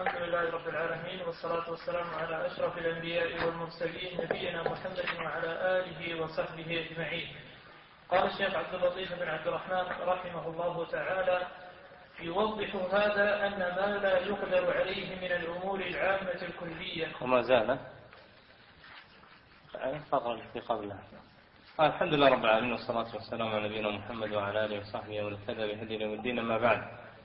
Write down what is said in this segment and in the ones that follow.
الحمد لله رب العالمين، والصلاة والسلام على أشرف الأنبياء والمرسلين نبينا محمد وعلى آله وصحبه أجمعين. قال الشيخ عبد اللطيف بن عبد الرحمن رحمه الله تعالى: يوضح هذا أن ما لا يقدر عليه من الأمور العامة الكلية. وما زال فضل في قبلها. الحمد لله رب العالمين، والصلاة والسلام على نبينا محمد وعلى آله وصحبه ومن اهتدى بهديه إلى الدين. أما بعد،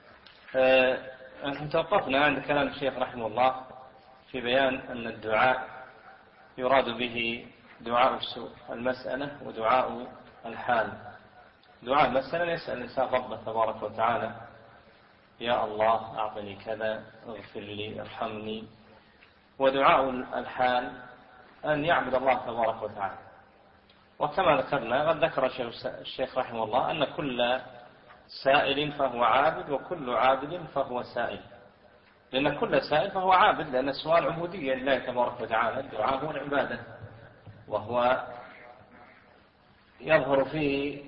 توقفنا عند كلام الشيخ رحمه الله في بيان أن الدعاء يراد به دعاء المسألة ودعاء الحال. دعاء المسألة يسأل الإنسان ربه تبارك وتعالى: يا الله أعطني كذا، اغفر لي، ارحمني. ودعاء الحال أن يعبد الله تبارك وتعالى. وكما ذكرنا، قد ذكر الشيخ رحمه الله أن كل سائل فهو عابد، وكل عابد فهو سائل. لأن كل سائل فهو عابد، لأن السؤال عبودية لله تبارك وتعالى. الدعاء هو العبادة، وهو يظهر فيه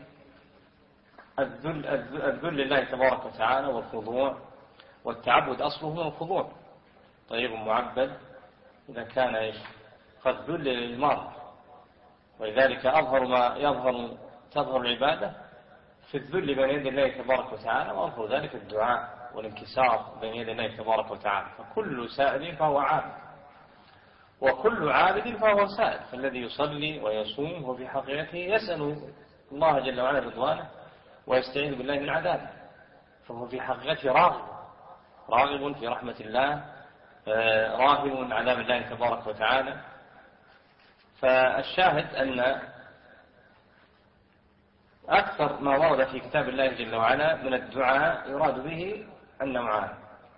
الذل لله تبارك وتعالى والخضوع، والتعبد أصله هو الخضوع. طيب معبد إذا كان قد ذل للمرء، ولذلك أظهر ما تظهر العبادة في الذل بين يدي الله تبارك وتعالى، وأظهر ذلك الدعاء والانكسار بين يدي الله تبارك وتعالى. فكل سائل فهو عابد، وكل عابد فهو سائل. فالذي يصلي ويصوم هو في حقيقته يسأل الله جل وعلا رضوانه ويستعين بالله من عذابه، فهو في حقيقته راغب في رحمة الله، راهب من عذاب الله تبارك وتعالى. فالشاهد أن أكثر ما ورد في كتاب الله جل وعلا من الدعاء يراد به النوعان،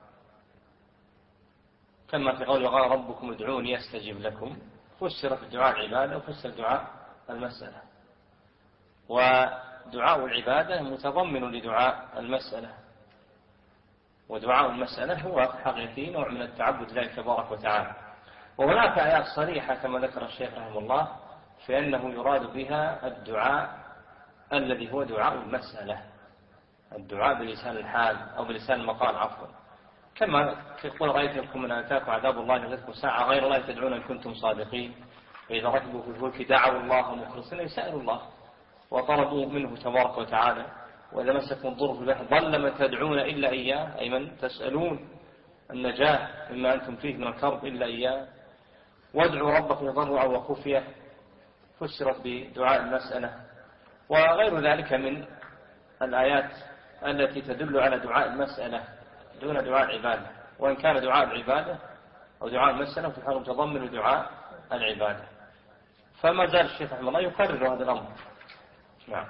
كما في قول: وقال ربكم ادعوني أستجب لكم. فسر في الدعاء العبادة وفسر دعاء المسألة. ودعاء العبادة متضمن لدعاء المسألة، ودعاء المسألة هو حقيقي نوع من التعبد لله تبارك وتعالى. وهناك آيات صريحة كما ذكر الشيخ رحمه الله في أنه يراد بها الدعاء الذي هو دعاء المسألة، الدعاء بلسان الحال أو بلسان المقال عفوا، كما يقول: رأيتكم من آتاكم عذاب الله لتذكروا ساعة غير الله تدعون إن كنتم صادقين، فإذا ركبوا في الفلك دعوا الله مخلصين يسألوا الله وطلبوا منه تبارك وتعالى. وإذا مسكم الضر في البحر ضل من تدعون إلا إياه، أي من تسألون النجاة مما أنتم فيه من الكرب إلا إياه. وادعوا ربكم تضرعا وخفية، فسرت بدعاء المسألة. وغير ذلك من الآيات التي تدل على دعاء المسألة دون دعاء العبادة، وإن كان دعاء العبادة أو دعاء المسألة في حال متضمن دعاء العبادة. فما زال الشيخ رحمه الله يكرر هذا الأمر. نعم.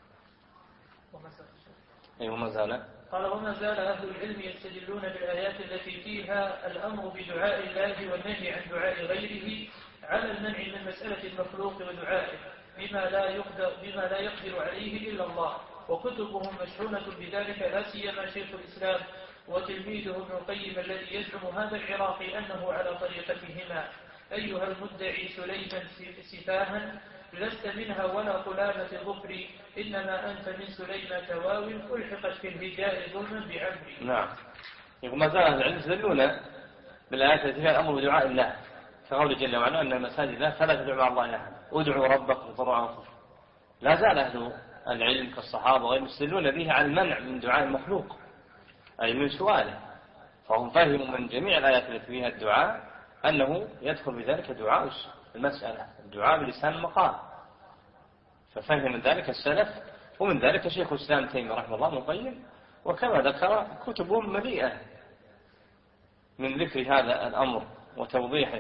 وما زال قال: وما زال أهل العلم يستدلون بالآيات التي فيها الأمر بدعاء الله والنهي عن دعاء غيره على المنع من مسألة المخلوق ودعائه بما لا يقدر عليه إلا الله. وكتبهم مشحونة بذلك، لا سيما شيخ الإسلام وتلميذه ابن القيم الذي يزعم هذا العراقي أنه على طريقتهما. أيها المدعي سليما سفاها، لست منها ولا قلامة ظفري، إنما أنت من سليمان تواو ألحقت في الهجاء ظلما بعمري. نعم. ما زال أهل العلم يستدلون بالآيات التي فيها الأمر بدعاء الله، كقوله جل وعلا: أن المساجد لا فلا تدعوا مع الله أحدا ادعوا ربكم تضرعا وخفيا. لا زال أهل العلم كالصحابة وغيرهم يستدلون به على المنع من دعاء المخلوق، أي من سؤاله. فهم فهموا من جميع الآيات التي فيها الدعاء أنه يدخل بذلك دعاء المسألة، الدعاء بلسان المقال. ففهم من ذلك السلف، ومن ذلك شيخ الإسلام تيمية رحمه الله ابن القيم. وكما ذكر كتبهم مليئة من ذكر هذا الأمر وتوضيحه.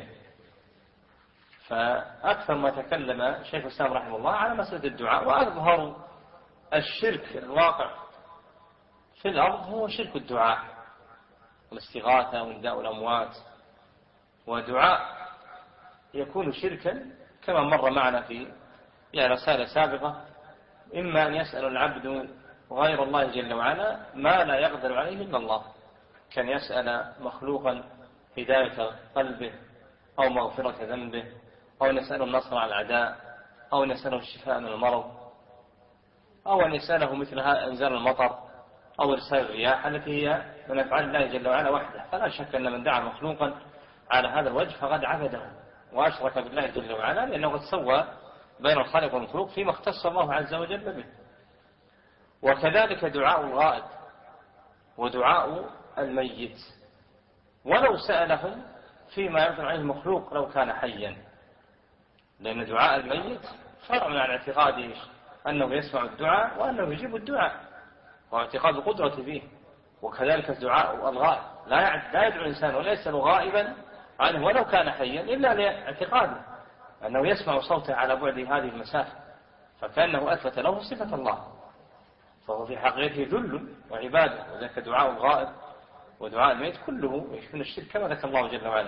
فأكثر ما تكلم شيخ الإسلام رحمه الله على مسألة الدعاء، وأظهر الشرك الواقع في الأرض هو شرك الدعاء والاستغاثة ونداء الأموات. ودعاء يكون شركا كما مر معنا في رسالة سابقة: إما أن يسأل العبد غير الله جل وعلا ما لا يقدر عليه إلا الله، كان يسأل مخلوقا هداية قلبه أو مغفرة ذنبه، أو نسأله النصر على الأعداء، أو نسأله الشفاء من المرض، أو أن يسأله مثل إنزال المطر أو إرسال الرياح التي هي من أفعال الله جل وعلا وحده. فلا شك أن من دعا مخلوقا على هذا الوجه فقد عبده وأشرك بالله جل وعلا، لأنه قد سوى بين الخالق والمخلوق فيما اختص الله عز وجل به. وكذلك دعاء الغائب ودعاء الميت ولو سألهم فيما يرضى عليه المخلوق لو كان حيا، لأن دعاء الميت فرع عن اعتقاده أنه يسمع الدعاء وأنه يجيب الدعاء واعتقاد القدرة فيه. وكذلك دعاء الغائب لا يدعو الإنسان ولا يسأل غائبا عنه ولو كان حيا إلا لاعتقاده أنه يسمع صوته على بعد هذه المسافة، فكأنه أثبت له صفة الله، فهو في حقيقته ذل وعبادة. وذلك دعاء الغائب ودعاء الميت كله يشمل الشرك كما ذكر الله جل وعلا،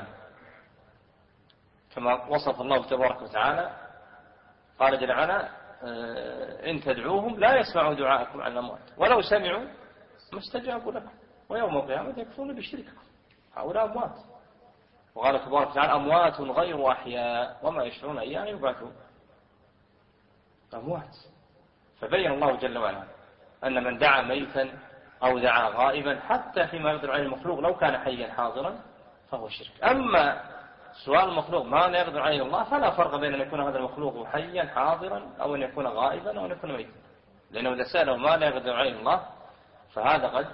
كما وصف الله تبارك وتعالى قال جل وعلا إن تدعوهم لا يسمعوا دعاءكم على الأموات ولو سمعوا ما استجابوا لكم ويوم القيامة يكفرون بشرككم هؤلاء أموات. وقال تبارك وتعالى أموات غير أحياء وما يشعرون أيان يبعثون، أموات. فبين الله جل وعلا أن من دعا ميتا أو دعا غائبا حتى فيما يقدر عليه المخلوق لو كان حيا حاضرا فهو شرك. أما سؤال المخلوق ما لا يقدر عليه الله فلا فرق بين أن يكون هذا المخلوق حيا حاضرا أو أن يكون غائبا أو أن يكون ميتا، لأنه إذا سأله ما لا يقدر عليه الله فهذا قد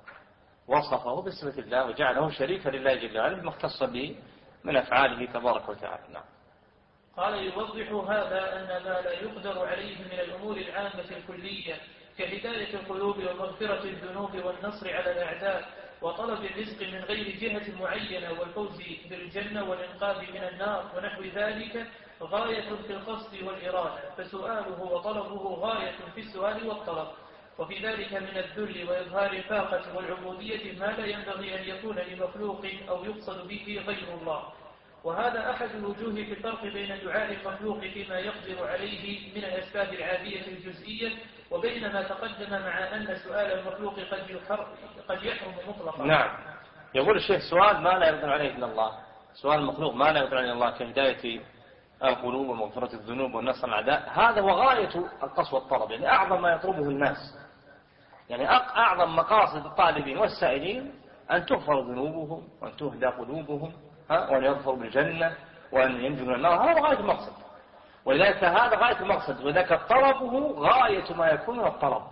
وصفه بصفة الله وجعله شريكا لله جل وعلا بما اختص به من أفعاله تبارك وتعالى. نعم. قال يوضح هذا أن ما لا يقدر عليه من الأمور العامة الكلية كهداية القلوب ومغفرة الذنوب والنصر على الأعداء وطلب الرزق من غير جهة معينة والفوز بالجنة والإنقاذ من النار ونحو ذلك غاية في القصد والإرادة، فسؤاله وطلبه غاية في السؤال والطلب، وفي ذلك من الذل وإظهار الفاقة والعبودية ما لا ينبغي أن يكون لمخلوق أو يقصد به غير الله. وهذا أحد الوجوه في الفرق بين دعاء المخلوق فيما يقدر عليه من الأسباب العادية الجزئية وبين ما تقدم مع أن سؤال المخلوق قد يحرم مطلقا. نعم. يقول الشيخ سؤال ما لا يقدر عليه إلا الله، سؤال المخلوق ما لا يقدر عليه الله كهداية القلوب ومغفرة الذنوب والنصر على الأعداء، هذا هو غاية القصد والطلب، يعني أعظم ما يطلبه الناس، يعني أعظم مقاصد الطالبين والسائلين أن تغفر ذنوبهم وأن تهدى قلوبهم وأن يظفروا بالجنة وأن ينجوا من النار، هذا غاية المقصد. ولذلك هذا غاية المقصد، وذلك طلبه غاية ما يكون من الطلب،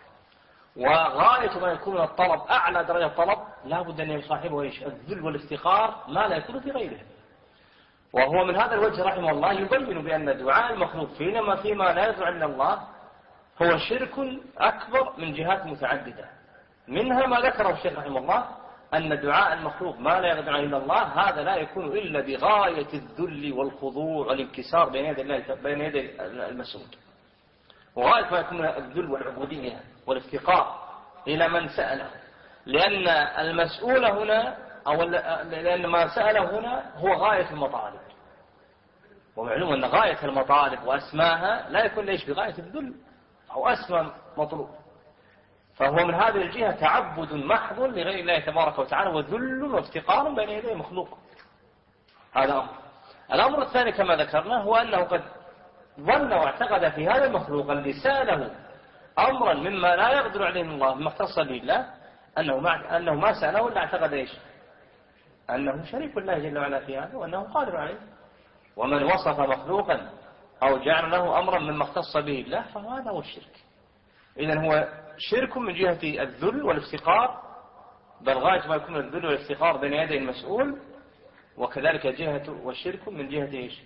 وغاية ما يكون من الطلب أعلى درجة طلب لا بد أن يصاحبه الذل والافتقار ما لا يكون في غيره. وهو من هذا الوجه رحمه الله يبين بأن دعاء المخلوق فيما لا يدعو عند الله هو شرك أكبر من جهات متعددة، منها ما ذكره الشيخ رحمه الله أن دعاء المخلوق ما لا يقدر عليه الله هذا لا يكون إلا بغاية الذل والخضوع والانكسار بين يدي المسؤول، وغاية ما يكون الذل والعبودية والافتقار إلى من سأله، لأن المسؤول هنا أو لأن ما سأله هنا هو غاية المطالب، ومعلوم أن غاية المطالب وأسماها لا يكون ليش بغاية الذل أو أسمى مطلوب، فهو من هذه الجهة تعبد محض لغير الله تبارك وتعالى وذل وافتقار بين يدي مخلوق. هذا أمر. الأمر الثاني كما ذكرنا هو أنه قد ظن واعتقد في هذا المخلوق الذي سأله أمرا مما لا يقدر عليه الله مما اختص به الله أنه ما سأله إلا اعتقد إيش؟ أنه شريك الله جل وعلا في هذا وأنه قادر عليه. ومن وصف مخلوقا أو جعل له أمرا مما اختص به الله فهذا هو الشرك. إذن هو شرك من جهة الذل والافتقار، بل غاية ما يكون الذل والافتقار بين يدي المسؤول، وكذلك جهة والشرك من جهة إيش؟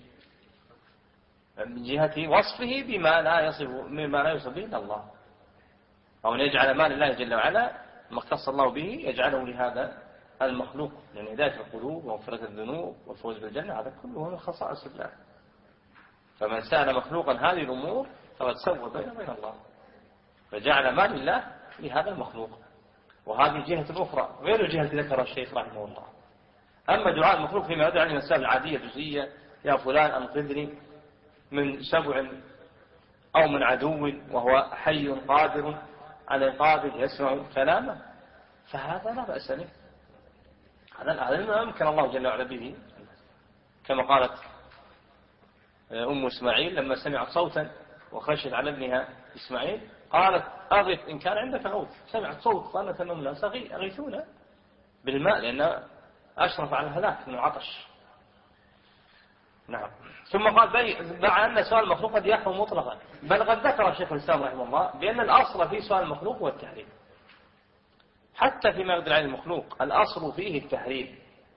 من جهة وصفه بما لا يصف به الله، أو أن يجعل ما لله جل وعلا ما اختص الله به يجعله لهذا المخلوق، لأن هداية القلوب ومغفرة الذنوب والفوز بالجنة هذا كله من خصائص الله. فمن سأل مخلوقا هذه الأمور فقد سوى بين الله، فجعل ما لله لهذا المخلوق، وهذه جهة أخرى غير الجهة التي ذكرها الشيخ رحمه الله. أما دعاء المخلوق فيما يدعو عن المسائل العادية الجزئية يا فلان أنقذني من سبع أو من عدو وهو حي قادر على إنقاذه يسمع كلامه فهذا لا بأس به، هذا ما أمكن الله جل وعلا به، كما قالت أم إسماعيل لما سمعت صوتا وخشت على ابنها إسماعيل قالت أغث إن كان عندك غوث. سمعت صوت ظنت أنهم ناس أغيثون بالماء لأنه أشرف على الهلاك من العطش. نعم. ثم قال مع أن سؤال المخلوق قد يحرم مطلقا، بل قد ذكر شيخ الإسلام رحمه الله بأن الأصل في سؤال المخلوق هو التحريم، حتى فيما يقدر عليه المخلوق الأصل فيه التحريم.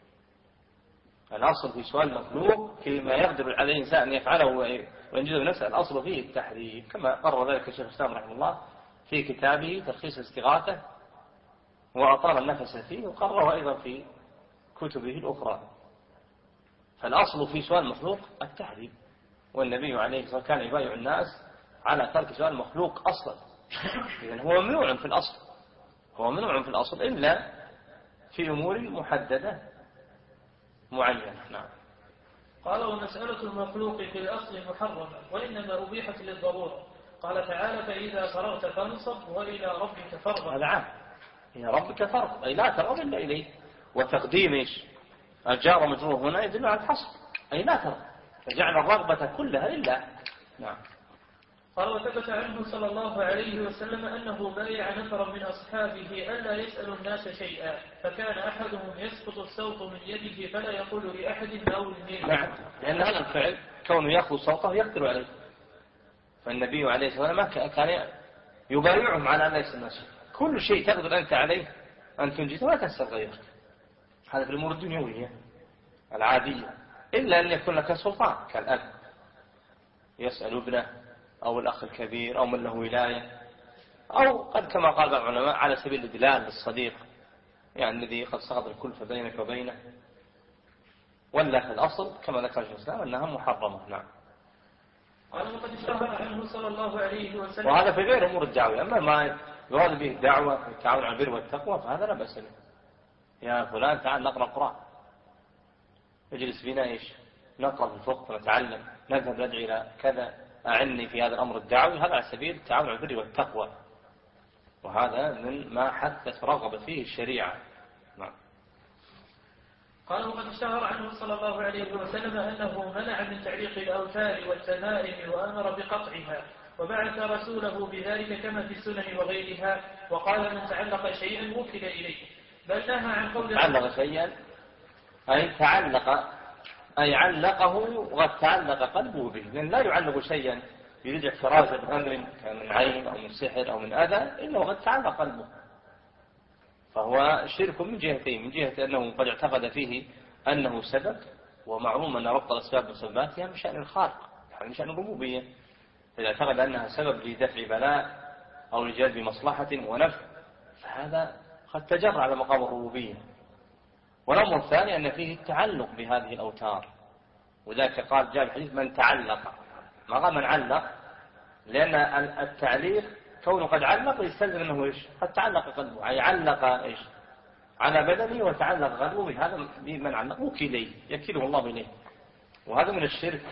الأصل في سؤال المخلوق فيما يقدر على الإنسان أن يفعله وينجزه بنفسه الأصل فيه التحريم، كما قرر ذلك الشيخ الإسلام رحمه الله في كتابه تلخيص الاستغاثة وأطال النفس فيه، وقرره أيضا في كتبه الأخرى. فالأصل في سؤال المخلوق التحريم، والنبي عليه الصلاة والسلام كان يبايع الناس على ترك سؤال المخلوق أصلا. إذن هو ممنوع في الأصل، هو ممنوع في الأصل إلا في أمور محددة معينة. نعم. قال ومسألة المخلوق في الأصل محرمة وإنما أبيحت للضرورة. قال تعالى فإذا فرغت فانصب وإلى ربك فارغب. هذا عام، إلى ربك فارغب أي لا ترغب إلا إليه. وتقديم إيش الجار مجرور هنا يدل على الحصر، أي لا ترغب، فجعل الرغبة كلها لله. نعم. قال وثبت عنه صلى الله عليه وسلم أنه بايع نفرا من أصحابه ألا يسأل الناس شيئا، فكان أحدهم يسقط الصوت من يده فلا يقول لأحد أو لمين. نعم، لأن هذا الفعل كونه يأخذ صوته يقدر عليه، فالنبي عليه الصلاة والسلام كان يبايعهم على أن يسأل الناس كل شيء تقدر أنت عليه أن تنجزه ولا تسأل غيرك. هذا في الأمور الدنيوية العادية، إلا أن يكون لك سلطان كالأب يسأل ابنه أو الأخ الكبير أو من له ولاية، أو قد كما قال بعض العلماء على سبيل الإدلال للصديق، يعني الذي قد سقط الكلفة بينك وبينه. ولا في الأصل كما ذكر الشيخ الإسلام أنها محرمة. نعم. قال وقد اشتهر عنه صلى الله عليه وسلم، وهذا في غير أمور الدعوة، أما ما يراد به الدعوة والتعاون على البر والتقوى فهذا لا بأس به. يا فلان تعال نقرأ القرآن، اجلس بنا إيش نقرأ الفقه ونتعلم، نذهب ندعي إلى كذا، أعني في هذا الأمر الدعوي، هذا على سبيل التعاون على البر والتقوى، وهذا من ما حثت رغبت فيه الشريعة. نعم. قال وقد اشتهر عنه صلى الله عليه وسلم أنه منع من تعليق الأوتار والتمائم وأمر بقطعها، وبعث رسوله بذلك كما في السنن وغيرها، وقال من تعلق شيئا وكل إليه، بل نهى عن قول تعلق شيئا أي تعلق أي علقه وقد تعلق قلبه به، لأن لا يعلق شيئا يريد احتراز من أمر من عين أو من سحر أو من أذى إلا وقد تعلق قلبه، فهو شرك من جهتين، من جهة أنه قد اعتقد فيه أنه سبب، ومعلوم أن ربط الأسباب بسبباتها من شأن الخالق، يعني من شأن الربوبية، إذا اعتقد أنها سبب لدفع بلاء أو لجلب مصلحة ونفع فهذا قد تجرى على مقام الربوبية. والأمر الثاني أن فيه التعلق بهذه الأوتار، وذلك قال جاء الحديث من تعلق، ما قال من علق، لأن التعليق كونه قد علق يستلزم أنه إيش قد تعلق قلبه، أي علق إيش على بدنه وتعلق قلبه بهذا بمن علق وكيليه يكيله الله إليه، وهذا من الشرك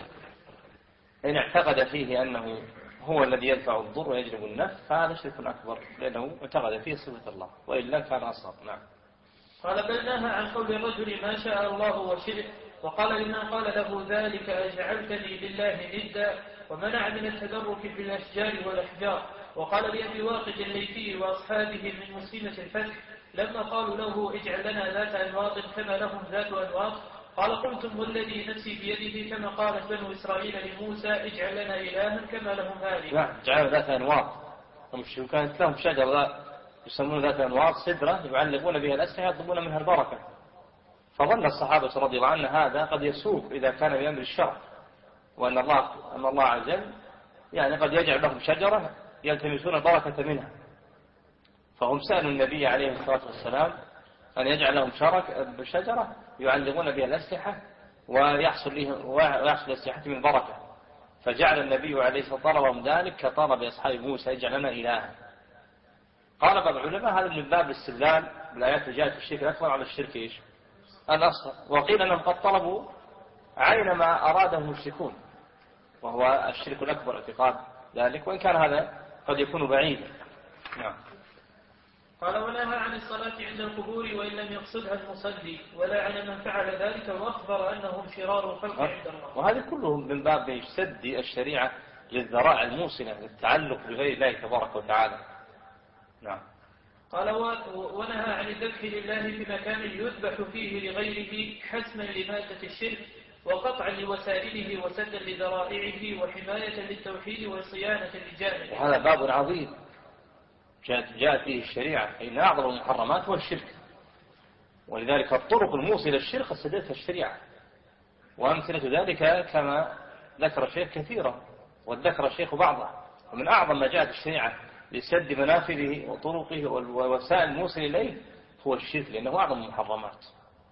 إن اعتقد فيه أنه هو الذي يدفع الضر ويجلب النفع فهذا شرك أكبر، لأنه اعتقد فيه صفة الله وإلا كان أصغر. نعم. قال بل نهى عن قول الرجل ما شاء الله وشئت، وقال لمن قال له ذلك أجعلتني لله ندا، ومنع من التدرك بالأشجار والأحجار. وقال لأبي واقد الليثي وأصحابه من مسلمة الفتح لما قالوا له اجعل لنا ذات أنواط كما لهم ذات أنواط، قال قلتم والذي نفسي بيده كما قالت بنو إسرائيل لموسى اجعل لنا إلها كما لهم هذه. نعم، جعلوا ذات أنواط، كانت لهم شجرة يسمون ذات أنواط سدرة يعلقون بها الأسلحة يطلبون منها البركة، فظن الصحابة رضي الله عنهم هذا قد يسوق إذا كان بأمر الشرع، وأن الله عز وجل يعني قد يجعل لهم شجرة يلتمسون البركة منها، فهم سألوا النبي عليه الصلاة والسلام أن يجعل لهم شجرة يعلقون بها الأسلحة ويحصل الأسلحة من بركة، فجعل النبي عليه الصلاة والسلام طلبهم ذلك كطلب أصحاب موسى اجعل لنا إلها. قال بعض العلماء هذا من باب الاستدلال بالآيات اللي جاءت في الشرك الأكبر على الشرك إيش الأصغر، وقيل أنهم قد طلبوا عين ما أراده المشركون وهو الشرك الأكبر اعتقاد ذلك، وإن كان هذا قد يكون بعيدا. نعم. قال ونهى عن الصلاة عند القبور وإن لم يقصدها المصلي، ولا عن من فعل ذلك وأخبر أنهم شرار الخلق عند الله. وهذا كله من باب سد الشريعة للذرائع الموصلة للتعلق بغير الله تبارك وتعالى، نعم. قال ونهى عن الذبح لله في مكان يذبح فيه لغيره حسما لمادة الشرك وقطعا لوسائله وسدا لذرائعه وحماية للتوحيد وصيانة للجانب. وهذا باب عظيم جاءت فيه الشريعة، إن أعظم المحرمات هو الشرك، ولذلك الطرق الموصلة للشرك استدلتها الشريعة، وأمثلة ذلك كما ذكر الشيخ كثيرة وذكر الشيخ بعضها. ومن أعظم ما جاءت الشريعة لسد منافذه وطرقه والوسائل الموصلة إليه هو الشرك، لأنه أعظم المحرمات.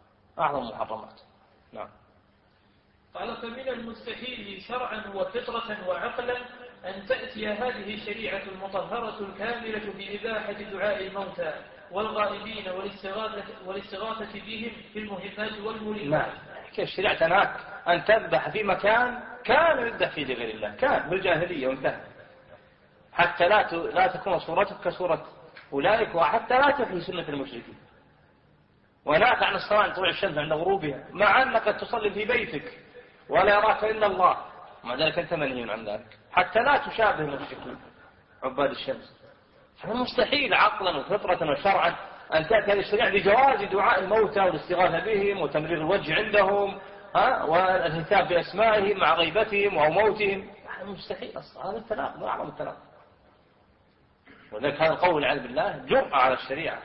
نعم. قال فمن المستحيل شرعا وفطرة وعقلا أن تأتي هذه الشريعة المطهرة الكاملة بإباحة دعاء الموتى والغائبين والاستغاثة بهم في المهمات والملمات. الشريعة تنهاك أن تذبح في مكان كان يذبح فيه لغير الله، كان بالجاهلية وانتهى، حتى لا تكون صورتك كصورة أولئك، وحتى لا تحيي سنة المشركين. ونهاك عن الصلاة عند طلوع الشمس عند غروبها، مع أنك تصلي في بيتك ولا يراك إلا الله، ومع ذلك أنت منهي عن ذلك حتى لا تشابه المشركين عباد الشمس. فمستحيل عقلا وفطرة وشرعا أن تأتي هذه الشريعة بجواز دعاء الموتى والاستغاثة بهم وتمرير الوجه عندهم والانتهاب بأسمائهم مع غيبتهم أو موتهم. مستحيل أصلا، هذا التناقض أعظم التناقض. وذلك هذا القول والعياذ بالله جرأة على الشريعة،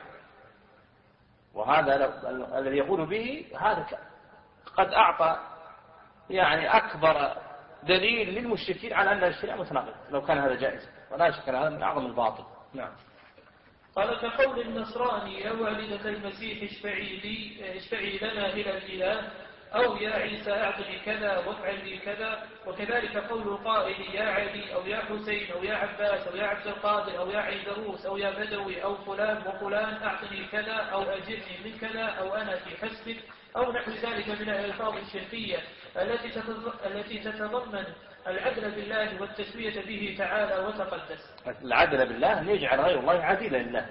وهذا الذي يقول به هذا قد أعطى يعني أكبر دليل للمشركين على أن الشريعة متناقضة لو كان هذا جائز، ولا شك أن هذا من أعظم الباطل. نعم. قال كقول النصراني يا والدة المسيح اشفعي لنا إلى الإله، أو يا عيسى أعطني كذا وافعل لي كذا. وكذلك قول قائل يا علي أو يا حسين أو يا عباس أو يا عبد القادر أو يا عيدروس أو يا بدوي أو فلان وفلان أعطني كذا أو أجرني من كذا أو أنا في حسبك أو نحو ذلك من الألفاظ الشركية التي تتضمن العدل بالله والتسوية به تعالى وتقدس. العدل بالله أن يجعل غير الله عديلا لله،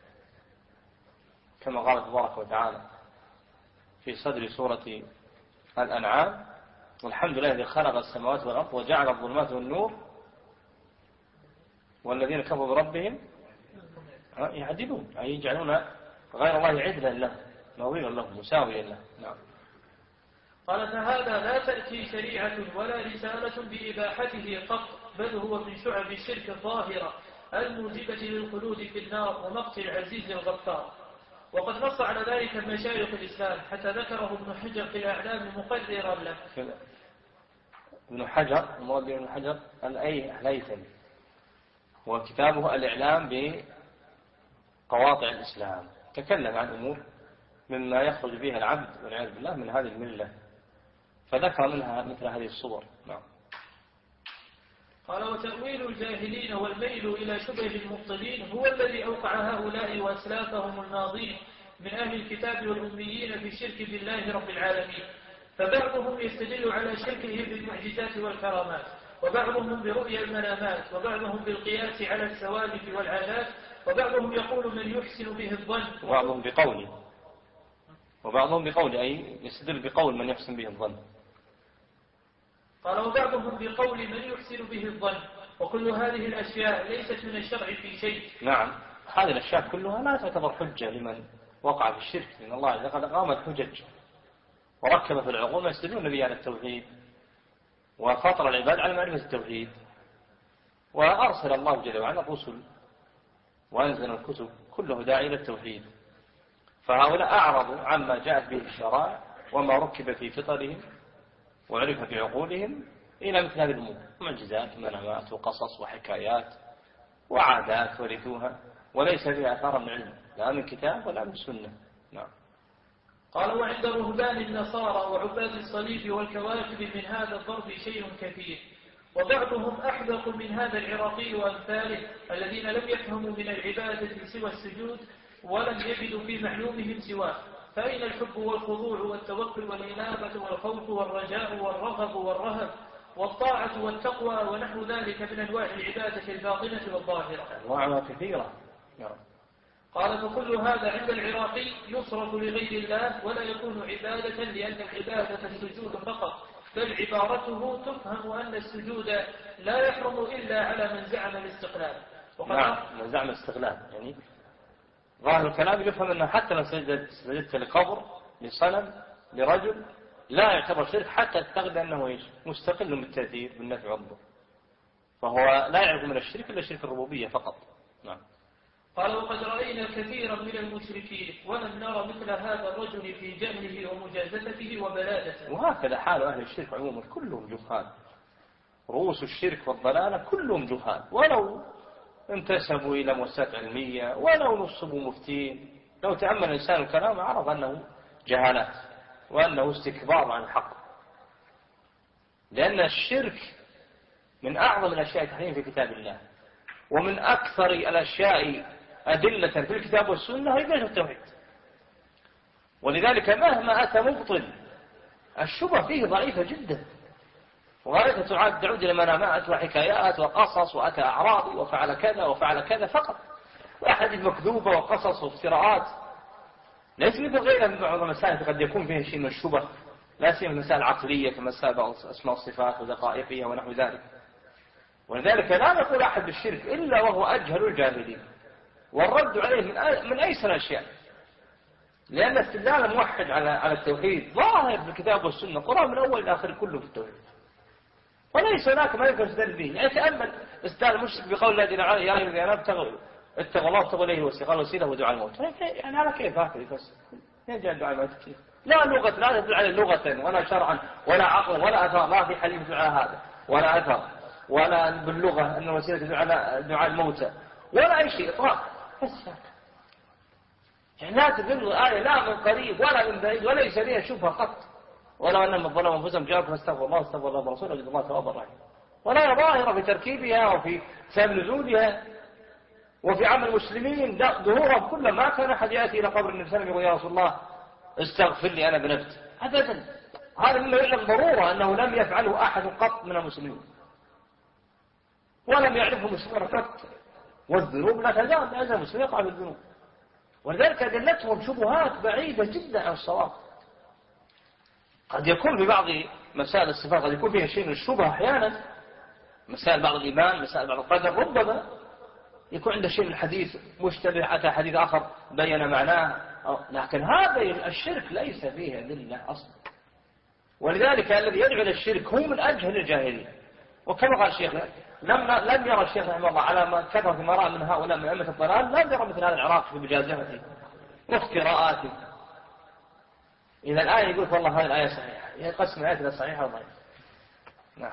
كما قال تبارك وتعالى في صدر سورة الأنعام والحمد لله الذي خلق السماوات والأرض وجعل الظلمات والنور والذين كفروا بربهم يعدلون، أي يجعلون غير الله عدلا له نظيرا له مساويا له. نعم. قال فهذا لا تأتي شريعة ولا رسالة بإباحته قط، بل هو من شعب الشرك الظاهرة الموجبة للخلود في النار ومقت العزيز الغفار. وقد نص على ذلك مشايخ الإسلام حتى ذكره ابن حجر في الأعلام مقررا له. ابن حجر الهيثمي وكتابه الإعلام بقواطع الإسلام تكلم عن أمور مما يخرج بها العبد والعياذ بالله من هذه الملة، فذكر منها مثل هذه الصور. نعم. قال وتأويل الجاهلين والميل إلى شبه المبطلين هو الذي أوقع هؤلاء وأسلافهم الماضين من أهل الكتاب والأميين في الشرك بالله رب العالمين. فبعضهم يستدل على شركه بالمعجزات والكرامات، وبعضهم برؤيا المنامات، وبعضهم بالقياس على الثوابت والعادات، وبعضهم يقول من يحسن به الظن، وبعضهم بقوله أي يستدل بقول من يحسن به الظن. قال وبعضهم بقول من يحسن به الظن. وكل هذه الأشياء ليست من الشرع في شيء. نعم، هذه الأشياء كلها لا تعتبر حجة لمن وقع في الشرك، لأن الله قد قامت حجج وركب في العقول ما يستدلون به على التوحيد وفطر العباد على معرفة التوحيد، وأرسل الله جل وعلا الرسل وأنزل الكتب كله داعي إلى التوحيد. فهؤلاء أعرضوا عما جاءت به الشرائع وما ركب في فطرهم وعرف في عقولهم إلى مثل هذه الأمور، معجزات منامات وقصص وحكايات وعادات ورثوها وليس فيها أثار من علم لا من كتاب ولا من سنة. نعم. قال وعند رهبان النصارى وعباد الصليب والكواكب من هذا الضرب شيء كثير، وبعضهم أحدق من هذا العراقي وأمثاله الذين لم يفهموا من العبادة سوى السجود ولم يجدوا في معلومهم سواه. فأين الحب والخضوع والتوكل والإنابة والخوف والرجاء والرغب والرهب والطاعة والتقوى ونحو ذلك من أنواع العبادة الباطنة والظاهرة؟ أنواعها كثيرة. قال فكل هذا عند العراقي يصرف لغير الله ولا يكون عبادة، لأن العبادة السجود فقط، بل عبارته تفهم أن السجود لا يحرم إلا على من زعم الاستقلال. نعم، زعم استغلال. يعني ظاهر الكلام يفهم أنه حتى لو سجدت لقبر لصنم لرجل لا يعتبر شرك حتى تعتقد أنه إيش مستقل بالتأثير بالنفع والضر، فهو لا يعرف من الشرك إلا شرك الربوبية فقط. نعم. قال وقد رأينا كثيرا من المشركين ولم نرى مثل هذا الرجل في جهله ومجازفته وبلادته. وهكذا حال أهل الشرك عموما كلهم جهال، رؤوس الشرك والضلالة كلهم جهال، ولو انتسبوا إلى مؤسسات علمية ولو نصبوا مفتين، لو تأمل الإنسان الكلام عرف أنه جهالات وأنه استكبار عن الحق، لأن الشرك من أعظم الأشياء تحريم في كتاب الله، ومن أكثر الأشياء أدلة في الكتاب والسنة هي بيت التوحيد. ولذلك مهما أتى مبطل الشبه فيه ضعيفة جدا، وغاية تعود إلى منامات وحكايات وقصص وأتى أعراضي وفعل كذا وفعل كذا فقط، وأحاديث مكذوبة وقصص وافتراءات، ليس مثل غيرها من بعض المسائل قد يكون فيها شيء من الشبه، لا سيما مسائل عقلية كمسائل أسماء الصفات ودقائقها ونحو ذلك. ولذلك لا نقول أحد بالشرك إلا وهو أجهل الجاهلين، والرد عليه من أيسر الأشياء، لأن استدلال الموحد على التوحيد ظاهر في الكتاب والسنة، القرآن من أول إلى آخر كله في التوحيد، وليس هناك ما يمكن استدلال به. يعني تأمل استدلال المشرك بقول الله جل وعلا يا أيها الذين آمنوا اتقوا الله واتقوا إليه الوسيلة ودعاء الموت. يعني على كيف هكذا بس يجعل دعاء الموت كيف؟ لا لغة، لا تدل على لغة ولا شرعا ولا عقلا ولا أثر، لا في حديث دعاء هذا ولا أثر، ولا باللغة أن الوسيلة على دعاء الموتى ولا أي شيء إطلاق. بس يعني لا تدل الآية لا من قريب ولا من بعيد وليس فيها شبهة قط، ولو أنهم ظلموا أنفسهم جاءكم فاستغفروا الله واستغفر الله ورسوله وجد الله توابا رحيما، ولا ظاهرة في تركيبها وفي سبب نزولها وفي عمل المسلمين ظهورهم كله. ما كان أحد يأتي إلى قبر النبي صلى الله عليه وسلم يقول يا رسول الله استغفر لي أنا بنفسي أبدا. هذا مما يعلم ضرورة أنه لم يفعله أحد قط من المسلمين، ولم يعرفهم السورة قط، والذنوب لا تزال لأن المسلمين يقع بالذنوب، ولذلك أدلتهم شبهات بعيدة جدا عن الصواب. قد يكون في بعض مسائل الصفات قد يكون فيها شيء من الشبهة أحيانا، مسائل بعض الإيمان، مسائل بعض القدر، ربما يكون عنده شيء من الحديث مشتبه، أتى حديث آخر بين معناه، لكن هذا الشرك ليس فيه أدلة أصلا. ولذلك الذي يدعو إلى الشرك هو من أجهل الجاهلين. وكما قال الشيخ لم يرى الشيخ رحمه الله على ما كثرة ما رأى من هؤلاء من أئمة الضلال، لم يرى مثل هذا العراق في مجازفته وافتراءاته. إذا الآية يقول والله هذه الآية صحيحة، يقسم الآية إلى صحيحة وضعيفة. نعم.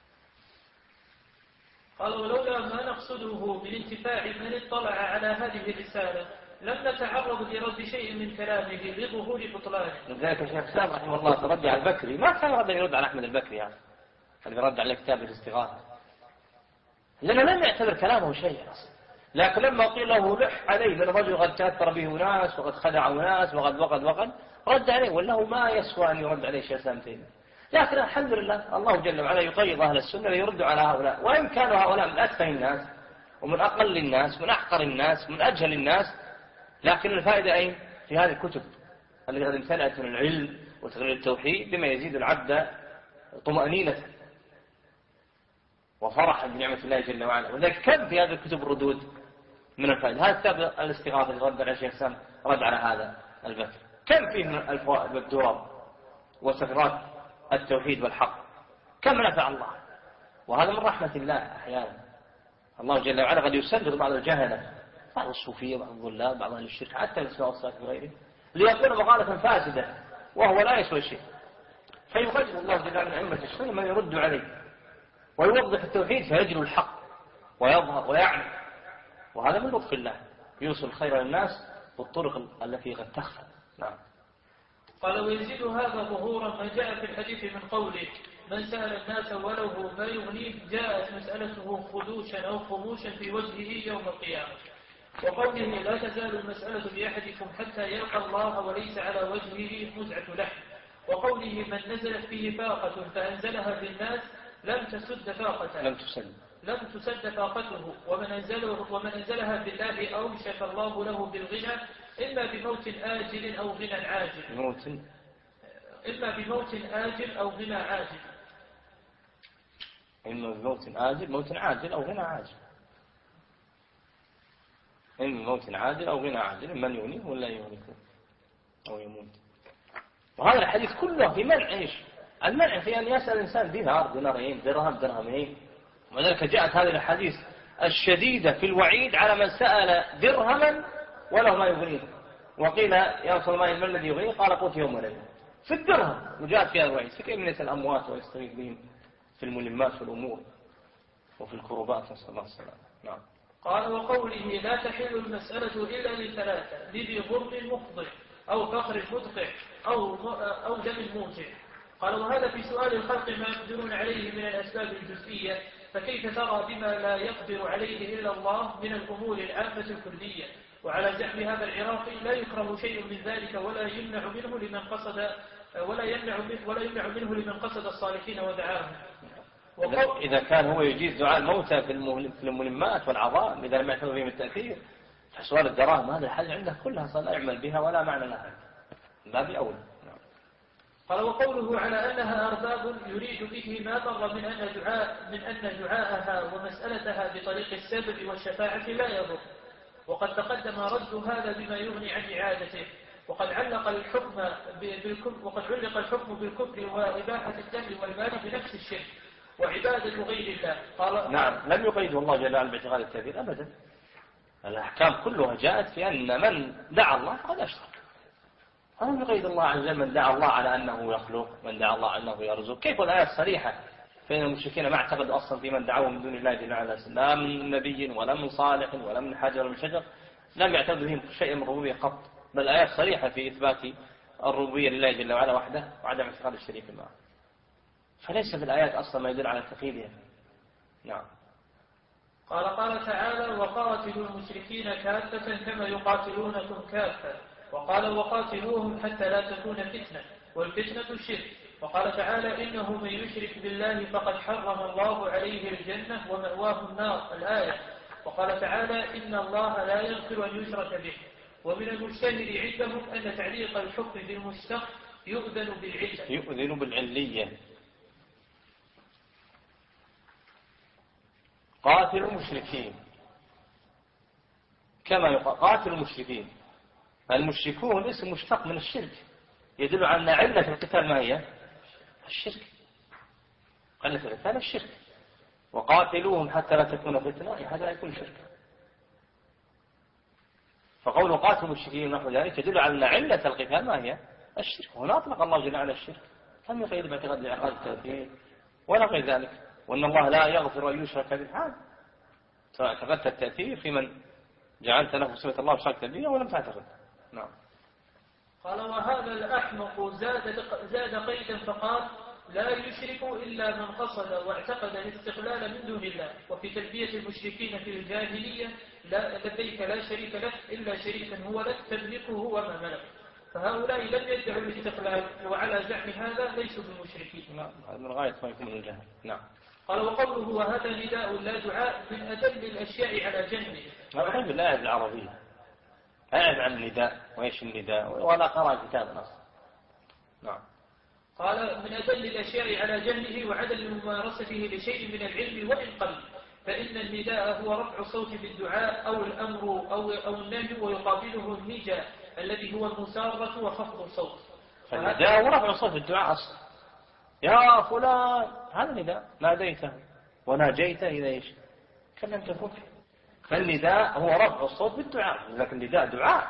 قال ولولا ما نقصده من انتفاع من اطلع على هذه الرسالة لم نتعرض لرد شيء من كلامه لظهور بطلانه. لذلك الشيخ الإسلام رحمه الله ترد على البكري، ما كان رد يرد على أحمد البكري يعني اللي رد على كتاب الاستغاثة، لأنه لم يعتبر كلامه شيئا أصلا. لكن لما قيل له لح عليه لأن الرجل قد تأثر به ناس وقد خدعوا ناس وقد رد عليه، وله ما يسوى أن يرد عليه شيء سامتين. لكن الحمد لله الله جل وعلا يقيض أهل السنة ليردوا على هؤلاء، وإن كانوا هؤلاء من أتفه الناس ومن أقل الناس من أحقر الناس من أجهل الناس، لكن الفائدة أين؟ في هذه الكتب التي قد امتلأت من العلم وتغيير التوحيد بما يزيد العبد طمأنينة وفرحا بنعمة الله جل وعلا. ولذلك كم في هذه الكتب الردود من الفائدة. هذا كتاب الاستغاثة رد على الشيخ سام رد على هذا البكر، كم فيه من الفوائد والدرر وسكرات التوحيد والحق، كم نفع الله. وهذا من رحمة الله. أحيانا الله جل وعلا قد يسلط بعض الجهلة، بعض الصوفية بعض الظلال بعض أهل الشرك حتى الأسماء والصفات وغيره ليقول مقالة فاسدة وهو لا يسوى شيء، فيخرج الله جل وعلا من أئمة السنة من يرد عليه ويوضح التوحيد فيجلو الحق ويظهر ويعلم، وهذا من لطف الله يوصل الخير للناس بالطرق التي قد تخفى. نعم. قال ويزيد هذا ظهورا ما جاء في الحديث من قوله من سأل الناس وله ما يغنيه جاءت مسألته خدوشا أو خموشا في وجهه يوم القيامة، وقوله لا تزال المسألة بأحدكم حتى يلقى الله وليس على وجهه مزعة لحم، وقوله من نزلت فيه فاقة فأنزلها في الناس لم تسد فاقته ومن أنزلها في الله أوشك الله له بالغنى إما بموت آجل أو غنى عاجل. إما بموت آجل أو غنى عاجل. إما بموت آجل موت عاجل أو غنى عاجل. إن موت عاجل أو غنى عاجل، من يغنيه ولا يهلكه أو يموت. وهذا الحديث كله في منع إيش؟ المنع في أن يسأل الإنسان دينار، دينارين، درهم، درهمين. وذلك جاءت هذه الحديث الشديدة في الوعيد على من سأل درهما وله ما يغنيه. وقيل يا رسول الله ما الذي يغنيه؟ قال قوت يوم وليلة في الدرهم، وجاءت فيها الوعيد. فكيف من يسأل الأموات ويستغيث بهم في الملمات في الأمور وفي الكربات، نسأل الله السلامة. نعم. قال وقوله لا تحل المسألة إلا لثلاثة: لذي غرم مفضع، أو فخر مدقع، أو دم موجع. قال وهذا في سؤال الخلق ما يقدرون عليه من الأسباب الجزئية، فكيف ترى بما لا يقدر عليه إلا الله من الأمور العامة الكلية؟ وعلى زعم هذا العراقي لا يكره شيء من ذلك ولا يمنع منه لمن قصد الصالحين ودعاهم. إذا كان هو يجيز دعاء الموتى في الملمات والعظام إذا لم يعتبر بهم التأثير، فسؤال الدراهم هذا الحاجة عنده كلها صار لا يعمل بها ولا معنى لها، ما بأول. قال وقوله على أنها أرباب يريد به ما مر من أن دعاءها ومسألتها بطريق السبب والشفاعة لا يضر، وقد تقدم رد هذا بما يغني عن إعادته. وقد علق الحكم بالكفر وإباحة الدم والمال بنفس الشيء وعبادة غير الله. قال نعم، لم يقيده الله جل وعلا باعتقاد التأثير أبدا. الأحكام كلها جاءت في أن من دعا الله فقد أشرك. فلم يقيد الله عز وجل من دعا الله على أنه يخلق، من دعا الله على أنه يرزق. كيف الآيات صريحة فإن المشركين ما اعتقدوا أصلا في من دعوه من دون الله جل وعلا، لا من نبي ولا من صالح ولا من حجر ولا من شجر، لم يعتقدوا فيهم شيء من الربوبية قط، بل الآيات صريحة في إثبات الربوبية لله جل وعلا وحده وعدم اعتقاد الشريك معه. فليس في الآيات أصلا ما يدل على تقييدها. نعم. قال تعالى وقاتلوا المشركين كافة كما يقاتلونكم كافة. وقال وقاتلوهم حتى لا تكون فتنة والفتنة الشرك. وقال تعالى إنه من يشرك بالله فقد حرم الله عليه الجنة ومأواه النار، الآية. وقال تعالى إن الله لا يغفر أن يشرك به. ومن المجتهد عندهم أن تعليق الحكم بالمشتق يؤذن بالعلية. قاتل المشركين كما قاتل المشركين. المشركون اسم مشتق من الشرك، يدل على أن علة القتال ما هي؟ الشرك. علة القتال الشرك. وقاتلوهم حتى لا تكون فتنة، هذا لا يكون شرك. فقول قاتل المشركين نحو ذلك يدل على أن علة القتال ما هي؟ الشرك. هنا أطلق الله جل وعلا الشرك، لم يقيد باعتقاد العقاد التأثير ولا غير ذلك. وأن الله لا يغفر أن يشرك به، اعتقدت التأثير في من جعلت له صفة الله وشركت به ولم تعتقد. نعم. قال وهذا الأحمق زاد قيدا فقال لا يشرك إلا من قصد واعتقد الاستقلال من دون الله. وفي تلبية المشركين في الجاهلية لديك لا شريك له إلا شريكا هو لك تملكه وما ملك. فهؤلاء لم يدعوا الاستقلال، وعلى زعم هذا ليسوا بمشركين. نعم، هذا من غاية ما يكون من الجهل. نعم. قال وقوله وهذا نداء لا دعاء من أدل الأشياء على جنبه. هذا بالآية العربية أعرف عن النداء وإيش النداء ولا قرأ كتاب أصلا. نعم. قال من أدل الأشياء على جهله وعدم ممارسته لشيء من العلم وإن قل، فإن النداء هو رفع الصوت بالدعاء أو الأمر أو النهي، ويقابله النجاء الذي هو المسارة وخفض الصوت. فالنداء هو رفع الصوت بالدعاء أصلا. يا فلان، هذا نداء ناديته وناجيته إذا إيش كلمت فيه. فالنداء هو رفع الصوت بالدعاء، لكن النداء دعاء.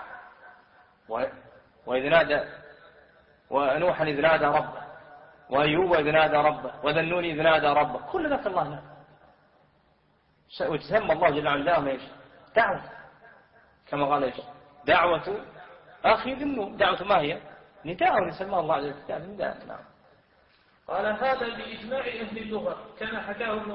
وإذ نادى ونوحا إذ نادى ربه، وأيوب إذ نادى ربه، وذنون إذ نادى ربه، كل ذلك الله له. وتسمى الله جل وعلا ايش؟ دعوة، كما قال ايش؟ دعوة أخي ذنون. دعوة ما هي؟ نداء يسمى الله عز وجل نداء. نعم. قال هذا بإجماع أهل اللغة كما حكاه ابن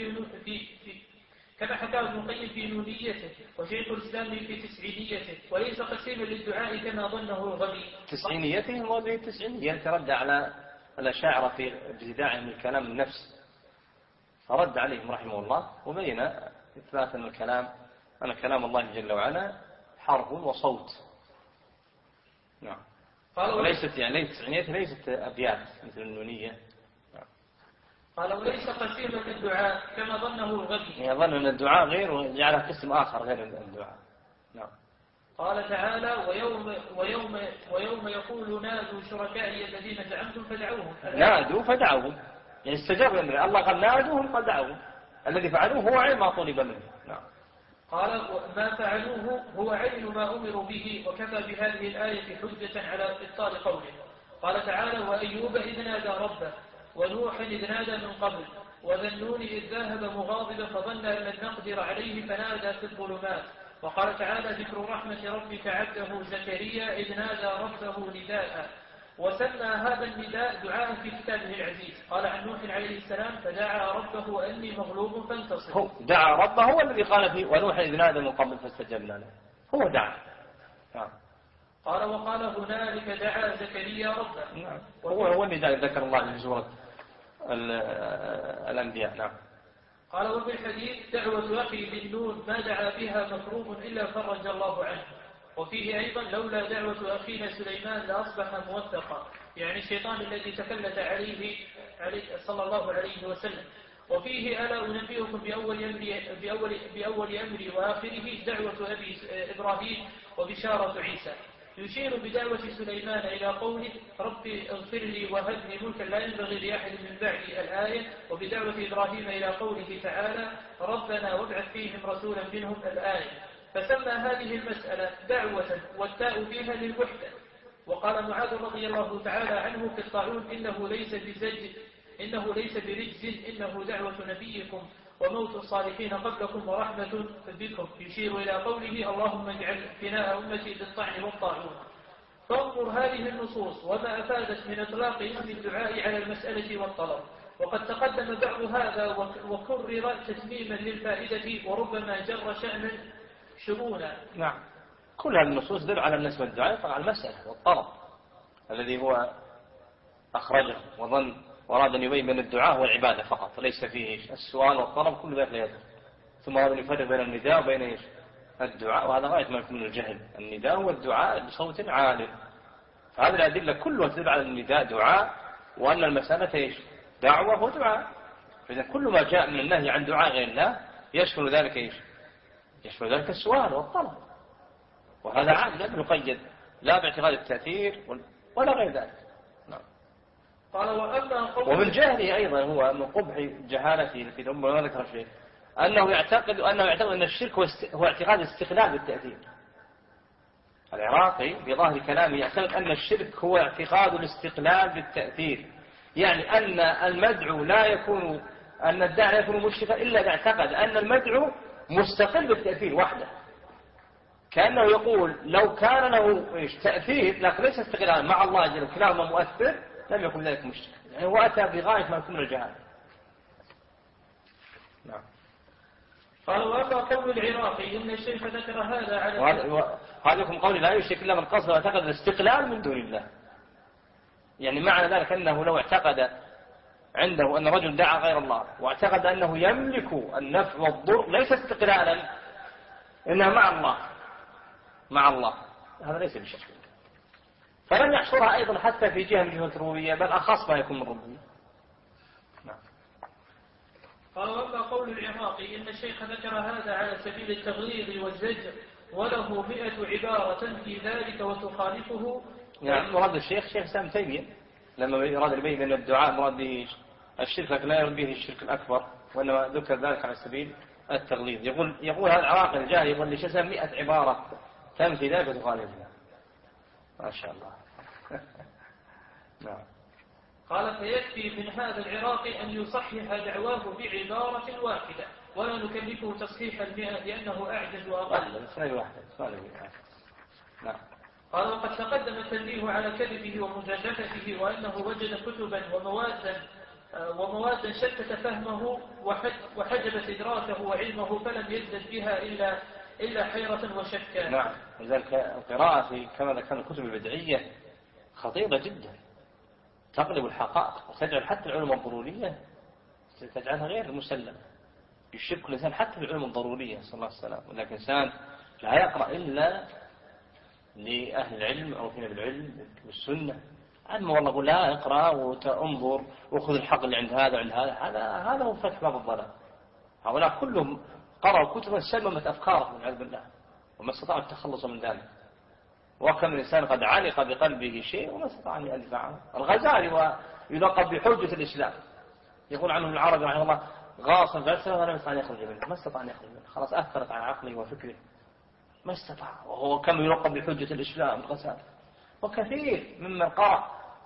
القيم في نونيته وشيخ الإسلام في تسعينيته، وليس قسيما للدعاء كما ظنه الغبي. تسعينيته هو التسعينية يترد على الأشاعرة في ابتداعهم الكلام النفس، فرد عليهم رحمه الله وبين إثبات أن كلام الله جل وعلا حرف وصوت. نعم. وليست يعني تسعينيته ليست أبيات مثل النونية. قال وليس قسيما للدعاء كما ظنه الغبي. يظن أن الدعاء غير وجعله قسم آخر غير الدعاء. نعم. قال تعالى ويوم يقول نادوا شركائي الذين زعمتم فدعوهم. نادوا فدعوهم، يعني استجاب لهم، الله قال نادوهم فدعوهم، الذي فعلوه هو عين ما طلب منه. نعم. قال ما فعلوه هو عين ما أمروا به، وكفى بهذه الآية حجة على إبطال قوله. قال تعالى وأيوب إذ نادى ربه، ونوح إذ نادى من قبل، وذا النون إذ ذهب مغاضبا فظن أن لن نقدر عليه فنادى في الظلمات. وقال تعالى ذكر رحمة ربك عبده زكريا إذ نادى ربه نداء، وسمى هذا النداء دعاء في كتابه العزيز. قال عن نوح عليه السلام فدعا ربه أني مغلوب فانتصر. هو دعا ربه، هو الذي قال فيه ونوح إذ نادى من قبل فاستجبنا له، هو دعا. قال وقال هنالك دعا زكريا ربه. نعم. هو النداء ذكر الله في سورة الأنبياء. نعم. قال وفي الحديث دعوة أخي بالنون ما دعا بها مكروب إلا فرج الله عنه. وفيه أيضا لولا دعوة أخينا سليمان لأصبح موثقا، يعني الشيطان الذي تفلت عليه صلى الله عليه وسلم. وفيه ألا أنبئكم بأول أمري وآخره دعوة أبي إبراهيم وبشارة عيسى. يشير بدعوة سليمان إلى قوله ربي اغفر لي وهب لي ملكا لا ينبغي لأحد من بعدي الآية، وبدعوة إبراهيم إلى قوله تعالى ربنا وابعث فيهم رسولا منهم الآية. فسمى هذه المسألة دعوة والتاء فيها للوحدة. وقال معاذ رضي الله تعالى عنه في الطاعون إنه ليس برجز إنه دعوة نبيكم وموت الصالحين قبلكم ورحمة بكم، يشير إلى قوله اللهم اجعل فناء أمتي بالطعن والطاعون. فانظر هذه النصوص وما أفادت من إطلاق اسم الدعاء على المسألة والطلب. وقد تقدم بعض هذا وكرر تتميما للفائدة وربما جر شأنا شؤونا. نعم. كل هذه النصوص تدل على النسبة الدعاء على المسألة والطلب الذي هو أخرجه وظن وأراد أن يبين بين الدعاء والعبادة فقط، ليس فيه السؤال والطلب، كل ذلك لا يدخل. ثم أراد أن يفرق بين النداء وبين الدعاء، وهذا غاية ما يكون من الجهل. النداء والدعاء بصوت عال، فهذه الأدلة كلها تدل على النداء دعاء، وأن المسألة دعوة ودعاء. فإذا كل ما جاء من النهي عن دعاء غير الله يشمل ذلك يشمل ذلك السؤال والطلب، وهذا عام لا يقيد لا باعتقاد التأثير ولا غير ذلك. نعم. قال ومن جهله أيضا هو من قبح جهالته في الأمة، ما ذكر شيء أنه يعتقد أن الشرك هو اعتقاد الاستقلال بالتأثير. العراقي بظاهر كلامه يعتقد أن الشرك هو اعتقاد الاستقلال بالتأثير، يعني أن المدعو أن الداعي لا يكون مشركا إلا إذا اعتقد أن المدعو مستقل بالتأثير وحده، كأنه يقول لو كان له تأثير لكن ليس استقلالا مع الله جل وعلا مؤثر لم يكن ذلك مشرك. يعني هو أتى بغاية ما يكون الجهال. نعم. قال وأما قول العراقي إن الشيخ ذكر هذا على هذا يكون قولي لا يشرك إلا من قصد واعتقد الاستقلال من دون الله، يعني معنى ذلك أنه لو اعتقد عنده أن رجل دعا غير الله واعتقد أنه يملك النفع والضر ليس استقلالا إنها مع الله هذا ليس بشرك، فلم يحصرها أيضا حتى في جهة من جهة الربوبية، بل أخص ما يكون من الربوبية. نعم. قال وأما قول العراقي إن الشيخ ذكر هذا على سبيل التغليظ والزجر وله 100 عبارة في ذلك وتخالفه. يعني مراد الشيخ الإسلام تيمية لما يراد يبين أن الدعاء مراد به الشرك لكن لا يراد به الشرك الأكبر، وإنما ذكر ذلك على سبيل التغليظ. يقول هذا العراقي الجاهل يقول ليش 100 عبارة تنفي ذلك وتخالفها. ما شاء الله. نعم. قال فيكفي من هذا العراقي أن يصحح دعواه بعبارة واحدة ولا نكلفه تصحيح 100 لأنه أعجز وأقل. نعم. قال وقد تقدم التنبيه على كذبه ومجازفته وأنه وجد كتبا وموادا شتت فهمه وحجبت إدراكه وعلمه فلم يزدد بها إلا حيرة وشكا. نعم. لذلك القراءة كما ذكرنا الكتب البدعية خطيرة جدا، تقلب الحقائق وتجعل حتى العلوم الضرورية تجعلها غير مسلمة. يشرك الإنسان حتى بالعلوم الضرورية صلى الله عليه وسلم، ولكن الإنسان لا يقرأ إلا لأهل العلم أو فينا بالعلم والسنة. أما والله أقول لا اقرأ وانظر وخذ الحق اللي عند هذا وعند هذا هو فتح باب الضلال. هؤلاء كلهم قرأوا كتبا سلمت أفكارهم والعياذ بالله، وما استطاع التخلص من ذلك. وكم الإنسان قد علق بقلبه شيء وما استطاع أن يدفعه. الغزالي ويلقب بحجة الإسلام، يقول عنه العرب رحمه الله غاص الفلسفة ولم يستطع أن يخرج منه، ما استطاع أن يخرج منه، خلاص أثرت على عقله وفكره ما استطاع. وهو كم يلقب بحجة الإسلام الغزالي، وكثير ممن قرأ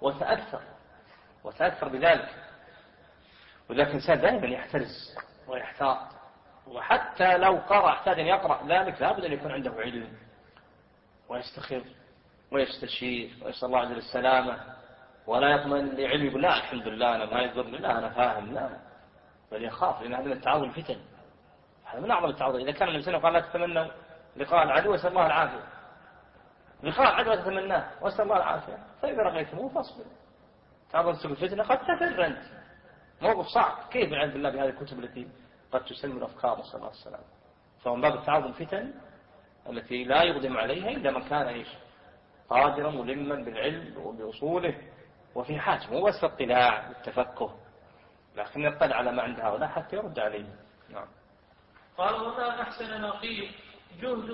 وتأثر بذلك. ولكن الإنسان دائما يحترز ويحتاط، وحتى لو قرأ احتاج أن يقرأ ذلك لابد أن يكون عنده علم ويستخر ويستشير ويسأل الله عز وجل السلامة، ولا يطمئن لعلم يقول لا الحمد لله أنا ما يضر، لا أنا فاهم، لا، بل يخاف، لأن هذا من التعاظم الفتن، هذا من أعظم التعاظم. إذا كان الإنسان قال لا تتمنوا لقاء العدو واسأل الله العافية، لقاء العدو تتمناه واسأل الله العافية، فإذا رأيتموه فاصبر. تعرضت الفتنة قد تفر أنت، موقف صعب، كيف العلم بالله بهذه الكتب التي قد تسلم الأفكار نسأل الله السلامة. فمن باب التعاظم الفتن التي لا يقدم عليها إلا من كان إيش قادرا ملما بالعلم وبأصوله وفي حاجة، مو بس اطلاع بالتفقه، لكن يطلع على ما عند هؤلاء حتى يرد عليه. نعم. قال وما أحسن ما قيل جهد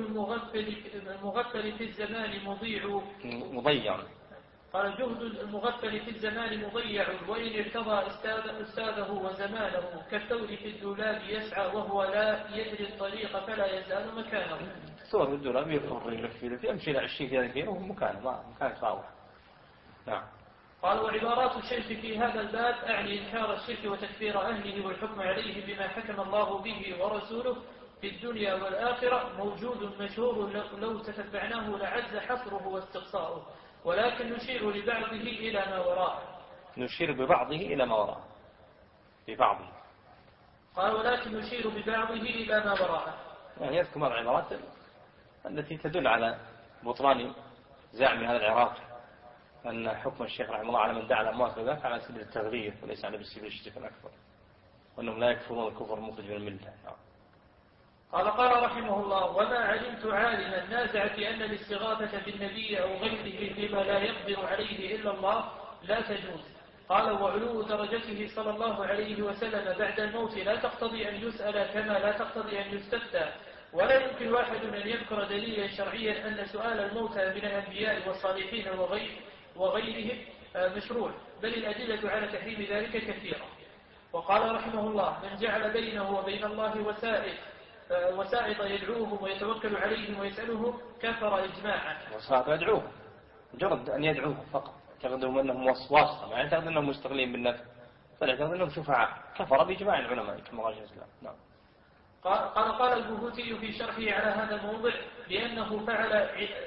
المغفل في الزمان مضيع. قال جهد المغفل في الزمان مضيع، وإن ارتضى أستاذه وزمانه كالثور في الدولاب يسعى وهو لا يدري الطريق فلا يزال مكانه. الثور في الدولاب يفر يلف يمشي إلى 20 وهو مكانه فاضح. نعم. قال وعبارات الشيخ في هذا الباب أعني إنكار الشرك وتكفير أهله والحكم عليه بما حكم الله به ورسوله في الدنيا والآخرة موجود مشهور، لو تتبعناه لعز حصره واستقصاؤه، ولكن نشير لبعضه إلى ما وراءه. نشير ببعضه إلى ما وراءه. ببعضه. قال ولكن نشير ببعضه إلى ما وراءه. يعني يذكر بعض العبارات التي تدل على بطلان زعم هذا العراق أن حكم الشيخ رحمه الله على من دعا الأموات وذاك على سبيل التغرير وليس على سبيل الشرك الأكبر، وأنهم لا يكفرون الكفر المخرج من الملة. قال رحمه الله وما علمت عالما نازع في أن الاستغاثة بالنبي أو غيره بما لا يقدر عليه إلا الله لا تجوز. قال وعلو درجته صلى الله عليه وسلم بعد الموت لا تقتضي أن يسأل كما لا تقتضي أن يستفتى، ولا يمكن واحد أن يذكر دليلا شرعيا أن سؤال الموتى من الأنبياء والصالحين وغيرهم مشروع، بل الأدلة على تحريم ذلك كثيرة. وقال رحمه الله من جعل بينه وبين الله وسائط يدعوهم ويتوكل عليهم ويسألهم كفر إجماعا. وسائط يدعوهم مجرد أن يدعوهم فقط، يعتقدون أنهم واسطة، ما يعتقد أنهم مستقلين بالنفس، فيعتقد أنهم شفعاء، كفر بإجماع العلماء كما قال الإسلام. نعم. قال البهوتي في شرحه على هذا الموضع بأنه فعل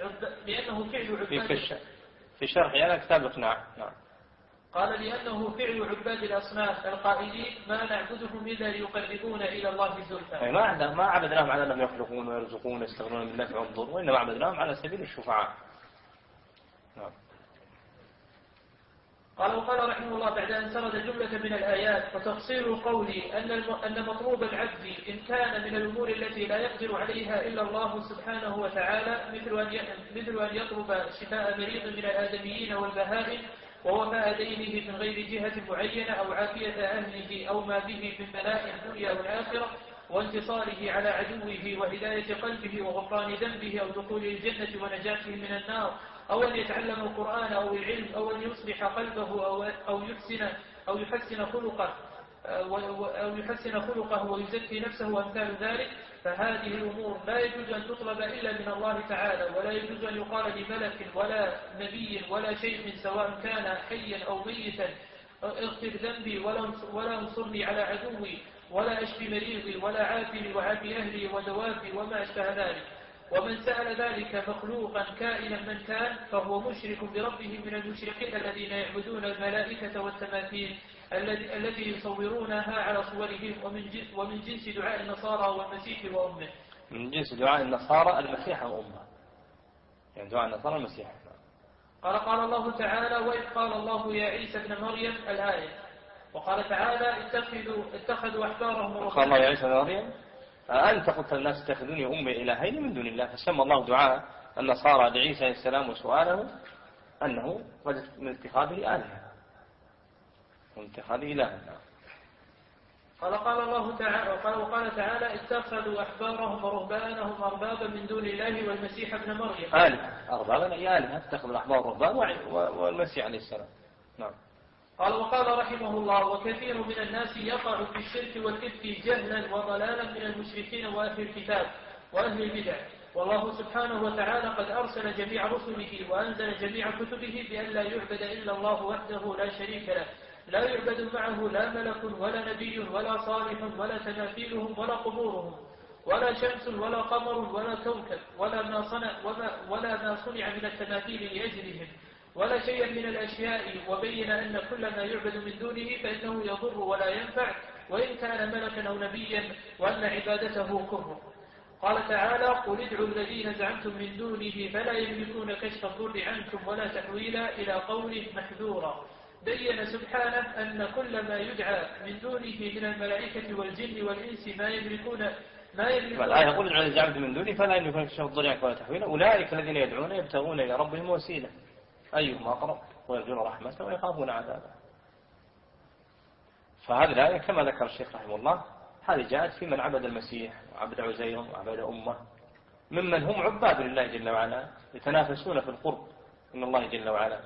عباد في شرحه على كتاب الإقناع. نعم. قال لأنه فعل عباد الأصنام القائلين ما نعبدهم إلا ليقربونا إلى الله زلفى. ما عبدناهم على أنهم يخلقون ويرزقون ويستغنون بالنفع والضر، وإنما عبدناهم على سبيل الشفعاء. نعم. قال رحمه الله بعد أن سرد جملة من الآيات وتفصيل قولي أن مطلوب العبد إن كان من الأمور التي لا يقدر عليها إلا الله سبحانه وتعالى مثل أن يطلب شفاء مريض من الآدميين والبهائم ووفاء دينه من غير جهة معينة أو عافية أهله أو ما به من بلاء الدنيا والآخرة وانتصاره على عدوه وهداية قلبه وغفران ذنبه أو دخول الجنة ونجاته من النار أو أن يتعلم القرآن أو العلم أو أن يصلح قلبه أو يحسن خلقه ويزكي نفسه وأمثال ذلك، فهذه الأمور لا يجوز أن تطلب إلا من الله تعالى، ولا يجوز أن يقال لملك ولا نبي ولا شيء سواء كان حيا أو ميتا اغفر ذنبي ولا انصرني على عدوي ولا أشفي مريضي ولا عافني وعافي أهلي ودوابي وما أشبه ذلك. ومن سأل ذلك مخلوقا كائنا من كان فهو مشرك بربه من المشركين الذين يعبدون الملائكة والتماثيل التي يصورونها على صورهم، ومن جنس دعاء النصارى والمسيح وأمه. من جنس دعاء النصارى المسيح وأمه، يعني دعاء النصارى المسيح. قال الله تعالى وإذ قال الله يا عيسى ابن مريم الآية. وقال تعالى اتخذوا أحبارهم. قال الله يا عيسى ابن مريم أنت قلت الناس اتخذوني أمي إلهين من دون الله، فسمى الله دعاء النصارى لعيسى عليه السلام وسؤاله أنه من اتخاذه آلهة، من اتخاذه إلها. قال الله تعالى وقال تعالى اتخذوا أحبارهم ورهبانهم أربابا من دون الله والمسيح ابن مريم. أربابا أي آلهة، اتخذوا الأحبار والرهبان والمسيح عليه السلام. نعم. قال وقال رحمه الله وكثير من الناس يقع في الشرك والإفك جهلا وضلالا من المشركين وأهل الكتاب وأهل البدع، والله سبحانه وتعالى قد أرسل جميع رسله وأنزل جميع كتبه بأن لا يعبد إلا الله وحده لا شريك له، لا يعبد معه لا ملك ولا نبي ولا صالح ولا تماثيلهم ولا قبورهم ولا شمس ولا قمر ولا كوكب ولا ما صنع من التماثيل لأجلهم ولا شيء من الأشياء، وبين أن كل ما يعبد من دونه فإنه يضر ولا ينفع وإن كان ملكا أو نبيا، وأن عبادته كفر. قال تعالى قل ادعوا الذين زعمتم من دونه فلا يملكون كشف الضر عنكم ولا تحويلا إلى قوله محذورا. بين سبحانه أن كل ما يدعى من دونه من الملائكة والجن والإنس ما يملكون الآية يقول ادعوا الذين زعمتم من دونه فلا يملكون كشف الضر عنكم ولا تحويلا، أولئك الذين يدعون يبتغون إلى ربهم وسيلة أيهم أقرب ويرجون رحمته ويخافون عذابه. فهذه الآية كما ذكر الشيخ رحمه الله هذه جاءت في من عبد المسيح وعبد عزير وعبد أمه ممن هم عباد لله جل وعلا يتنافسون في القرب من الله جل وعلا.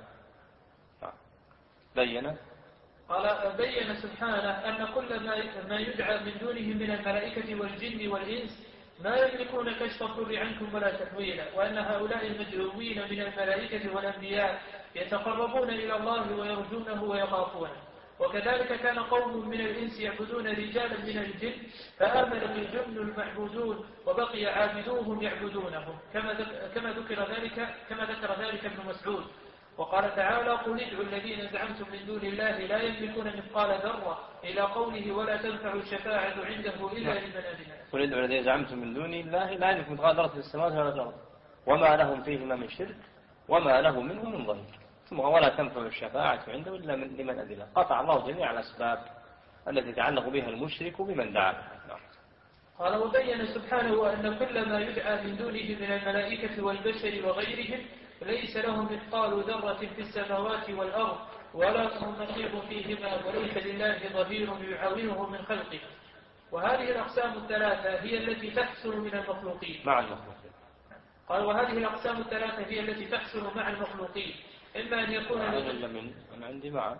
بين سبحانه أن كل ما يدعى من دونه من الملائكة والجن والإنس ما يملكون كشف الضر عنكم ولا تحويلا، وأن هؤلاء المدعوين من الملائكة والأنبياء يتقربون إلى الله ويرجونه ويخافونه. وكذلك كان قوم من الإنس يعبدون رجالا من الجن فآمن الجن المعبودون وبقي عابدوهم يعبدونهم كما ذكر ذلك ابن مسعود. وقال تعالى قل ادعوا الذين زعمتم من دون الله لا يملكون مثقال ذرة إلى قوله ولا تنفع الشفاعة عنده إلا لمن أذن. قل ادعوا الذين زعمتم من دون الله لا يملكون مثقال ذرة في السماوات ولا في الأرض وما لهم فيهما من شرك وما له منهم من ظهير ثم ولا تنفع الشفاعة عنده إلا لمن أذن. قطع الله جميع الأسباب التي يتعلق بها المشرك بمن دعا. قال وبين سبحانه أن كل ما يدعى من دونه من الملائكة والبشر وغيرهم ليس لهم مثقال ذرة في السماوات والأرض ولا لهم نصيب فيهما وليس لله ظهير يعاونه من خلقه. وهذه الأقسام الثلاثة هي التي تحصل من المخلوقين مع المخلوقين. قال وهذه الأقسام الثلاثة هي التي تحصل مع المخلوقين إما أن يكون من عندي معه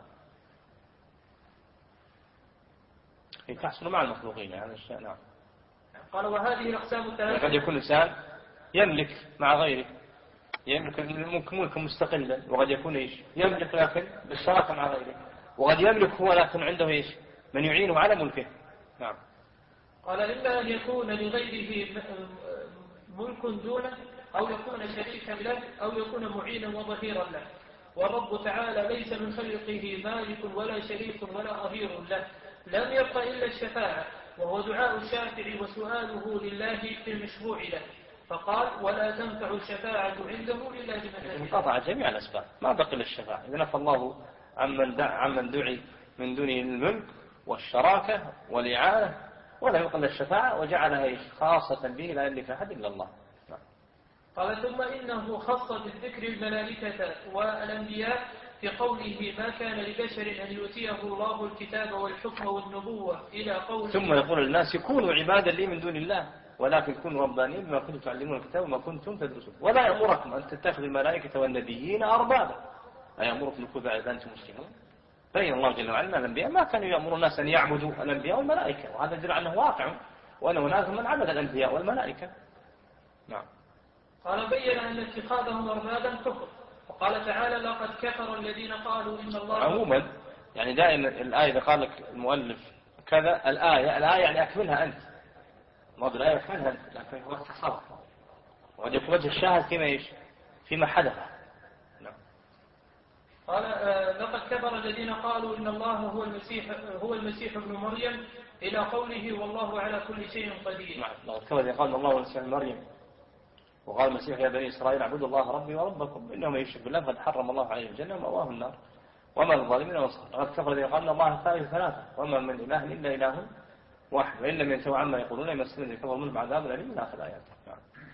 تحصل مع المخلوقين هذا الشيء. نعم. قال وهذه الأقسام الثلاثة قد يكون إنسان يملك مع غيره يملك ملكا مستقلا وقد يكون يملك لكن بالشراكة مع غيره وقد يملك هو لكن عنده من يعينه على ملكه. نعم. قال إلا أن يكون لغيره ملك دونه أو يكون شريكا له أو يكون معينا وظهيرا له، والرب تعالى ليس من خلقه مالك ولا شريك ولا ظهير له، لم يبق إلا الشفاعة وهو دعاء الشافع وسؤاله لله في المشروع له، فقال ولا تنفع الشفاعة عنده إلا لمن أذن. قطع جميع الأسباب ما بقي إلا الشفاعة. إذا نفى الله عمن دعي من دونه الملك والشراكة والإعانة ولا يبقى إلا الشفاعة وجعلها خاصة به لا يملك أحد إلا الله. قال ثم إنه خص بالذكر الملائكة والأنبياء في قوله ما كان لبشر أن يؤتيه الله الكتاب والحكم والنبوة إلى قوله ثم يقول الناس كونوا عبادا لي من دون الله ولكن كونوا ربانيين بما كنتم تعلمون الكتاب وما كنتم تدرسون ولا يأمركم أن تتخذوا الملائكة والنبيين أربابا أيأمركم بالكفر إذا أنتم مسلمون. بين الله جل وعلا الأنبياء ما كانوا يأمرون الناس أن يعبدوا الأنبياء والملائكة وهذا يدل أنه واقع وأن هناك من عبد الأنبياء والملائكة. نعم. قال بين أن اتخاذهم أربابا كفر وقال تعالى لقد كفر الذين قالوا إن الله عموما يعني دائما الآية إذا قال لك المؤلف كذا الآية يعني أكملها أنت ما بالآية أكملها أنت لكن هو التصرف وقد يكون وجه الشاهد فيما حدث. نعم. قال لقد كفر الذين قالوا إن الله هو المسيح ابن مريم إلى قوله والله على كل شيء قدير. نعم. لقد كفر الذين قالوا الله هو المسيح ابن مريم وقال المسيح يا بني إسرائيل اعبدوا الله ربي وربكم إنه من يشرك بالله فقد حرم الله عليه الجنة ومأواه النار وما للظالمين نصير. لقد كفر الذين قالوا الله ثالث ثلاثة وما من إله إلا إله واحد وإن لم ينتهوا عما يقولون يمسهم الذين كفروا منهم عذاب أليم من آخر الآيات.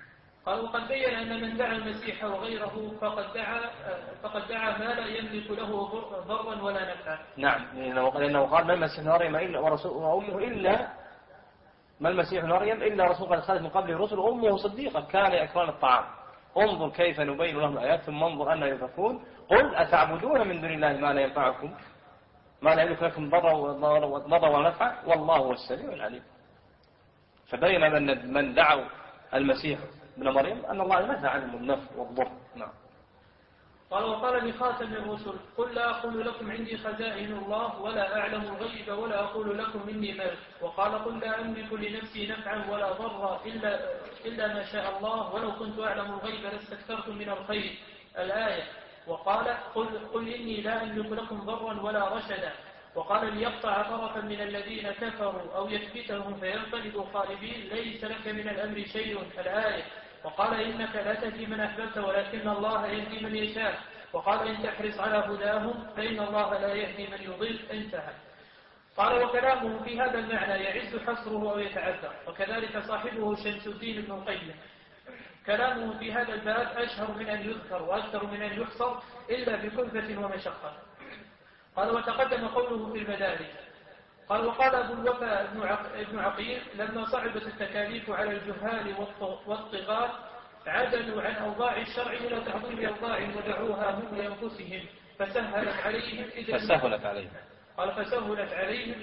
قال وقد بين أن من دعا المسيح وغيره فقد دعا ما لا يملك له ضرا ولا نفعا. نعم، لأنه قال ما المسيح ابن مريم إلا وأمه إلا ما المسيح ابن مريم إلا رسول قد خلت من قبله الرسل وأمه صديقة كان يأكلان الطعام. انظر كيف نبين لهم الآيات ثم انظر أن يفكون. قل أتعبدون من دون الله ما لا ينفعكم ما لا يملك لكم ضرا ولا نفعا والله هو السميع العليم. فبين من دعوا المسيح ابن مريم أن الله نزع عنهم النفع والضر. نعم. قال وقال لخاتم الرسل قل لا أقول لكم عندي خزائن الله ولا أعلم الغيب ولا أقول لكم إني ملك. وقال قل لا أملك لنفسي نفعا ولا ضرا إلا ما شاء الله ولو كنت أعلم الغيب لاستكثرت من الخير الآية. وقال قل إني لا أملك لكم ضرا ولا رشدا. وقال ليقطع طرفا من الذين كفروا أو يكبتهم فينقلبوا خالدين ليس لك من الأمر شيء الآية. وقال إنك لا تهدي من أحببت ولكن الله يهدي من يشاء. وقال إن تحرص على هداهم فإن الله لا يهدي من يضل. انتهى. قال وكلامه في هذا المعنى يعز حصره أو يتعذر. وكذلك صاحبه شمس الدين ابن القيم كلامه في هذا الباب أشهر من أن يذكر وأكثر من أن يحصر إلا بكلفة ومشقة. قال وتقدم قوله في المدارج. قال وقال أبو الوفاء ابن عقيل لما صعبت التكاليف على الجهال والطغاة عدلوا عن أوضاع الشرع إلى تحضير أوضاع ودعوها هم لأنفسهم فسهلت عليهم قال فسهلت عليهم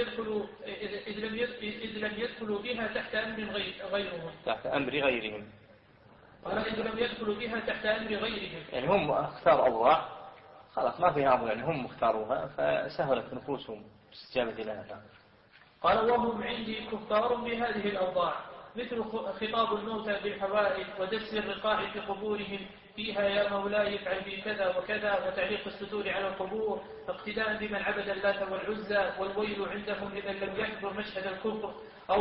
إذ لم يدخلوا بها تحت أمر غيرهم قال إذ لم يدخلوا بها تحت أمر غيرهم يعني هم اختار أوضاع خلاص ما فيها أمر يعني هم اختاروها فسهلت نفوسهم استجابة لها. قال وهم عندي كفار بهذه الأوضاع مثل خطاب الموتى بالحوائج ودس الرقاع في قبورهم فيها يا مولاي افعل بي كذا وكذا وتعليق الستور على القبور اقتداء بمن عبد اللات والعزى والويل عندهم إذا لم يحضر مشهد الكفر أو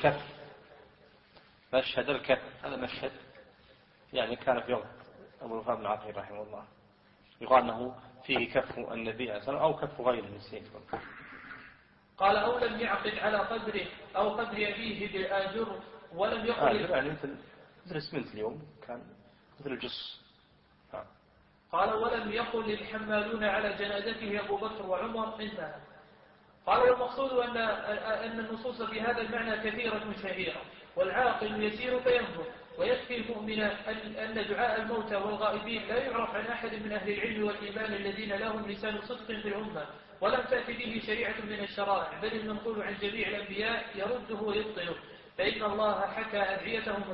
مشهد الكفر هذا مشهد يعني كان في وقت أبو الوفاء بن عقيل رحمه الله يقال أنه فيه كف النبي عليه الصلاة والسلام أو كف غيره نسيت. قال أو لم يعقد على قدره أو قدر أبيه بالآجر ولم يقل يعني مثل اسمنت اليوم كان مثل الجص. قال ولم يقل الحمالون على جنازته أبو بكر وعمر. انتهى. قال والمقصود أن النصوص في هذا المعنى كثيرة شهيرة والعاقل يسير فينظر ويكفي المؤمن أن دعاء الموتى والغائبين لا يعرف عن أحد من أهل العلم والإيمان الذين لهم لسان صدق في الأمة ولم تأتي به شريعة من الشرائع بل المنقول عن جميع الأنبياء يرده ويبطله فإن الله حكى أدعيتهم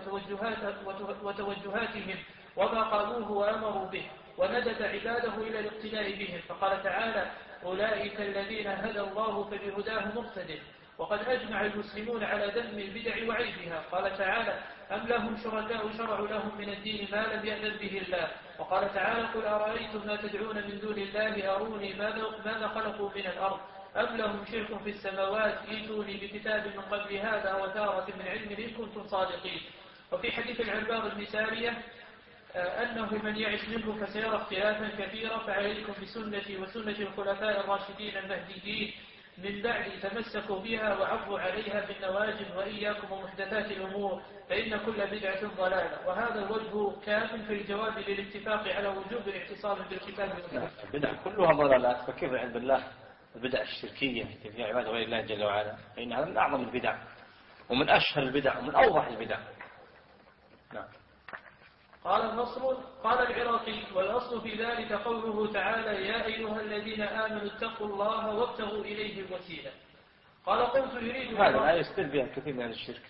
وتوجهاتهم وما قالوه وأمروا به وندب عباده إلى الاقتداء بهم فقال تعالى أولئك الذين هدى الله فبهداه مقتدر. وقد أجمع المسلمون على ذم البدع وعيبها. قال تعالى أم لهم شركاء شرعوا لهم من الدين ما لم يأذن به الله. وقال تعالى قل أرأيتم ما تدعون من دون الله أروني ماذا خلقوا من الأرض أم لهم شرك في السماوات ائتوني بكتاب من قبل هذا وثارة من علم إن كنتم صادقين. وفي حديث العرباض بن سارية أنه من يعش منه فسيرى اختلافا كثيرا فعليكم بسنتي وسنة الخلفاء الراشدين المهديين من بعد تمسكوا بها وعضوا عليها بالنواجذ وإياكم ومحدثات الأمور فإن كل بدعة ضلالة. وهذا الوجه كاف في الجواب للاتفاق على وجوب الاعتصام بالكتاب والسنة. البدع كلها ضلالات فكيف عند الله البدع الشركية في عباد غير الله جل وعلا فإنها من أعظم البدع ومن أشهر البدع ومن أوضح البدع. نعم. قال النصر قال العراقي والأصل في ذلك قوله تعالى يا أيها الذين آمنوا اتقوا الله وابتغوا إليه الوسيلة. قال قلت يريد هذا لا يستر بها كثير من الشرك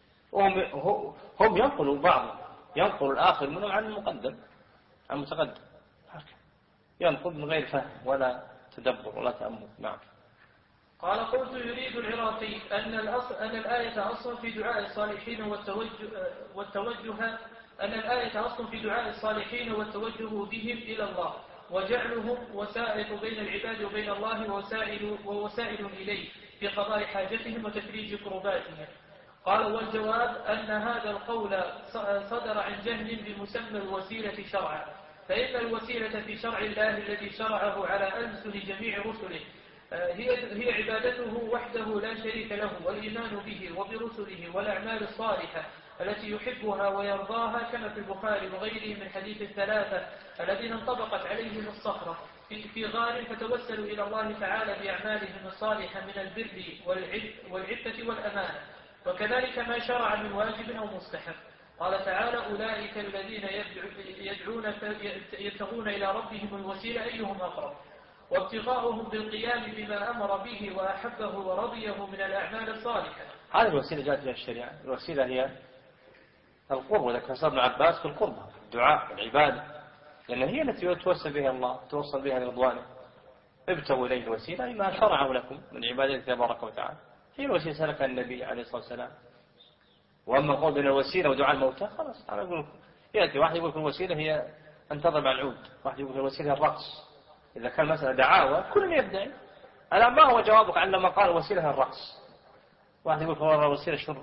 هم ينقلوا بعض ينقل الآخر منهم عن المقدم عن المتقدم ينقل من غير فهم ولا تدبر ولا تأمل. نعم. قال قلت يريد العراقي أن الآية أصل في دعاء الصالحين أن الآية أصل في دعاء الصالحين والتوجه بهم إلى الله وجعلهم وسائط بين العباد وبين الله ووسائل إليه في قضاء حاجتهم وتفريج كرباتهم. قال والجواب أن هذا القول صدر عن جهل بمسمى الوسيلة شرعا فإن الوسيلة في شرع الله الذي شرعه على ألسن جميع رسله هي عبادته وحده لا شريك له والإيمان به وبرسله والأعمال الصالحة التي يحبها ويرضاها، كما في البخاري وغيره من حديث الثلاثة الذين انطبقت عليهم الصخرة في غار فتوسلوا إلى الله تعالى بأعمالهم الصالحة من البر والعفة والأمانة، وكذلك ما شرع من واجب أو مستحب. قال تعالى: أولئك الذين يبتغون إلى ربهم الوسيلة أيهم أقرب، وابتغاؤهم بالقيام بما أمر به وأحبه ورضيه من الأعمال الصالحة. هذه الوسيلة جاءت بها الشريعة. الوسيلة هي القرب، وذكر ابن عباس في القربة، الدعاء، العبادة، لأن هي التي يتوسل بها الله، توصل بها لرضوانه. ابتغوا إليه الوسيلة ما شرعه لكم من عبادته تبارك وتعالى، هي الوسيلة سلكها النبي عليه الصلاة والسلام. وأما القول بين الوسيلة ودعاء الموتى خلاص، أنا أقول يأتي واحد يقول الوسيلة هي أن تضرب على العود، واحد يقول الوسيلة الرقص. إذا كان مثلا دعاوى كل يبدأ. الآن ما هو جوابك عن لما قال الوسيلة الرقص؟ واحد يقول الوسيلة شرب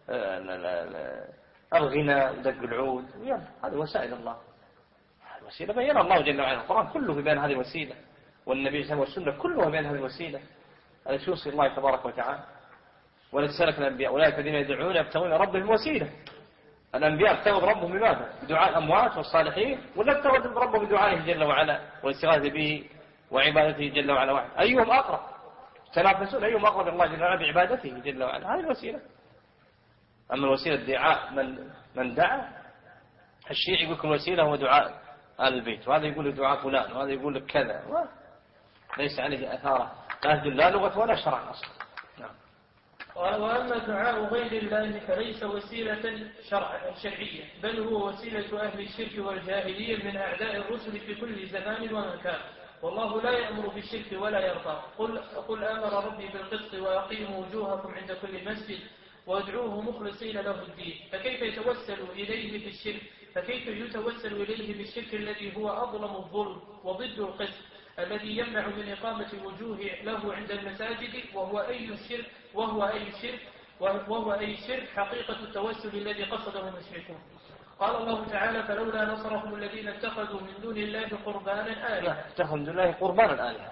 الغنى ودق العود، هذه وسائل الله. الوسيلة بين الله جل وعلا، القرآن كله في بين هذه الوسيلة، والنبي صلى الله عليه وسلم والسنة كلها بين هذه الوسيلة التي توصي الله تبارك وتعالى. ولذلك سلك الأنبياء: أولئك الذين يدعون يبتغون ربهم وسيلة. الأنبياء ابتغوا ربهم بماذا؟ بدعاء الأموات والصالحين، ولا ابتغوا ربهم بدعائه جل وعلا والاستغاثة به وعبادته جل وعلا واحد. أيهم أقرب؟ تنافسون أيهم أقرب الله جل وعلا بعبادته جل وعلا. هذه الوسيلة. أما الوسيلة دعاء من دعا، الشيعي يقول لكم الوسيلة هو دعاء آل البيت، وهذا يقول لك دعاء فلان، وهذا يقول لك كذا، ليس عليه أثاره لا لغة ولا شرع أصلا. نعم. وأما دعاء غير الله فليس وسيلة شرعية، بل هو وسيلة أهل الشرك والجاهلية من أعداء الرسل في كل زمان ومكان، والله لا يأمر بالشرك ولا يرضى. قل آمر ربي بالقسط وأقيموا وجوهكم عند كل مسجد وادعوه مخلصين له الدين. فكيف يتوسل إليه بالشرك الذي هو أظلم الظلم وضد القسط الذي يمنع من إقامة الوجوه له عند المساجد، وهو أي شرك حقيقة التوسل الذي قصده المشركون. قال الله تعالى: فلولا نصرهم الذين اتخذوا من دون الله قربانا آلهة. اتخذوا من دون الله قربانا آلهة،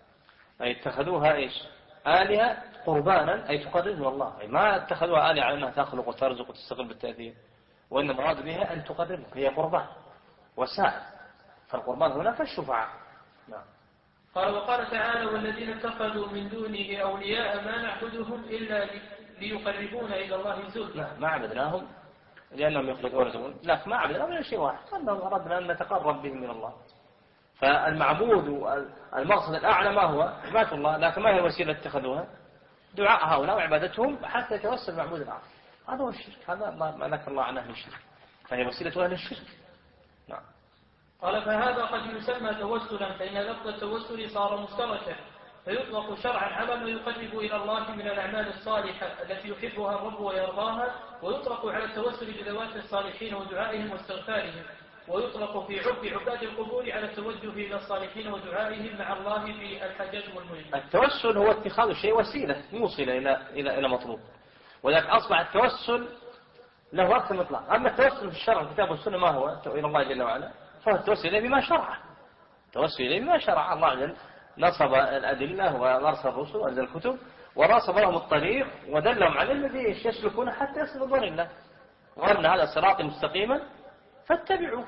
أي اتخذوها إيش؟ آلهة قربانا، أي تقربهم الله، أي ما اتخذوها آلهة على أنها تخلق وترزق وتستقل بالتأثير، وإن المراد بها أن تقربهم، هي قربان وسائل. فالقربان هنا فالشفعاء. نعم. قال: وقال تعالى: والذين اتخذوا من دونه أولياء ما نعبدهم إلا ليقربونا إلى الله زلفى. ما عبدناهم لأنهم يخلقون ويرزقون، لا ما عبدناهم إلا شيء واحد، أنهم أردنا أن نتقرب بهم من الله. فالمعبود والمقصد الأعلى ما هو؟ عبادة الله، لكن ما هي الوسيلة اتخذوها؟ دعاء هؤلاء وعبادتهم حتى يتوسل المعبود الآخر. هذا هو الشرك، هذا ما ذكر الله عنه الشرك، فهي وسيلة أهل الشرك. نعم. قال: فهذا قد يسمى توسلا، فإن لفظ التوسل صار مشتركا، فيطلق شرعا على ما يقرب إلى الله من الأعمال الصالحة التي يحبها الرب ويرضاها، ويطلق على التوسل بذوات الصالحين ودعائهم واستغفارهم، ويطلق في عباد القبور على التوجه إلى الصالحين ودعائهم مع الله في الحاجات والمهمات. التوسل هو اتخاذ الشيء وسيلة يوصل إلى مطلوب، ولذلك أصبح التوسل له أكثر من إطلاق. أما التوسل في الشرع الكتاب والسنة ما هو؟ إلى الله جل وعلا، فهو التوسل إليه بما شرع. التوسل إليه بما شرع الله جل، نصب الأدلة وأرسل الرسل وأنزل الكتب ونصب لهم الطريق ودلهم على الذي يسلكونه حتى يصل إلى الله. وأن هذا صراطي مستقيما فاتبعوه،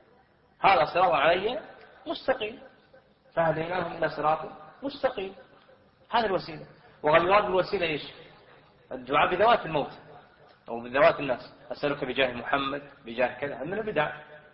هذا صراط علي مستقيم، فهديناهم إلى صراط مستقيم. هذا الوسيلة. وقد يراد بالوسيلة إيش؟ الدعاء بذوات الموت أو بذوات الناس، أسألك بجاه محمد بجاه كذا، من البدع.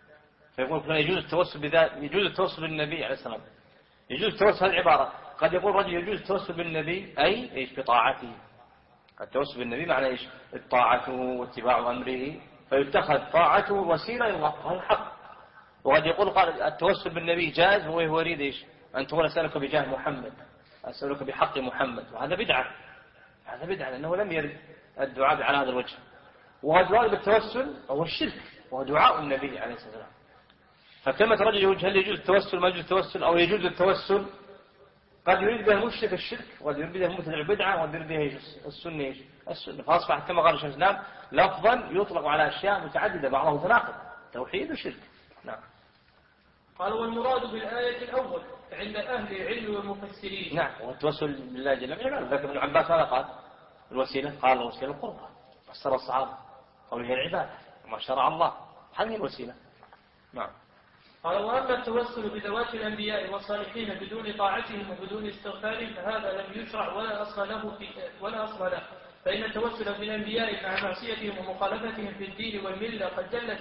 فيقول يجوز التوسل بالنبي عليه السلام، يجوز التوسل. هذه العبارة قد يقول رجل يجوز التوسل بالنبي أي إيش؟ بطاعته. التوسل بالنبي معنى إيش؟ طاعته واتباع أمره، فيتخذ طاعته وسيلة إلى الله، هذا الحق. وقد يقول قال التوسل بالنبي جائز، وهو يريد إيش؟ أن تقول أسألك بجاه محمد، أسألك بحق محمد، وهذا بدعة. هذا بدعة لأنه لم يرد الدعاء على هذا الوجه. وقد يراد بالتوسل هو الشرك، وهو دعاء النبي عليه الصلاة والسلام. فكلمة رجل هل يجوز التوسل ما يجوز التوسل، أو يجوز التوسل، قد يريد بها المشرك الشرك، وقد يريد بها المبتدع البدعة، وقد يريد بها السنة السنة. فأصبح كما قال الشيخ الإسلام لفظا يطلق على أشياء متعددة بعضها متناقض، توحيد وشرك. نعم. قال: والمراد بالآية الأول عند أهل العلم والمفسرين. نعم. والتوسل بالله جل وعلا، لكن ابن عباس هذا قال الوسيلة، قال الوسيلة القربى، فسر الصحابة قوله العبادة ما شرع الله، هذه الوسيلة. نعم. قال وأما التوسل بذوات الأنبياء والصالحين بدون طاعتهم وبدون استغفارهم فهذا لم يشرع ولا أصل له، فإن التوسل بالأنبياء مع معصيتهم ومخالفتهم في الدين والملة قد دلت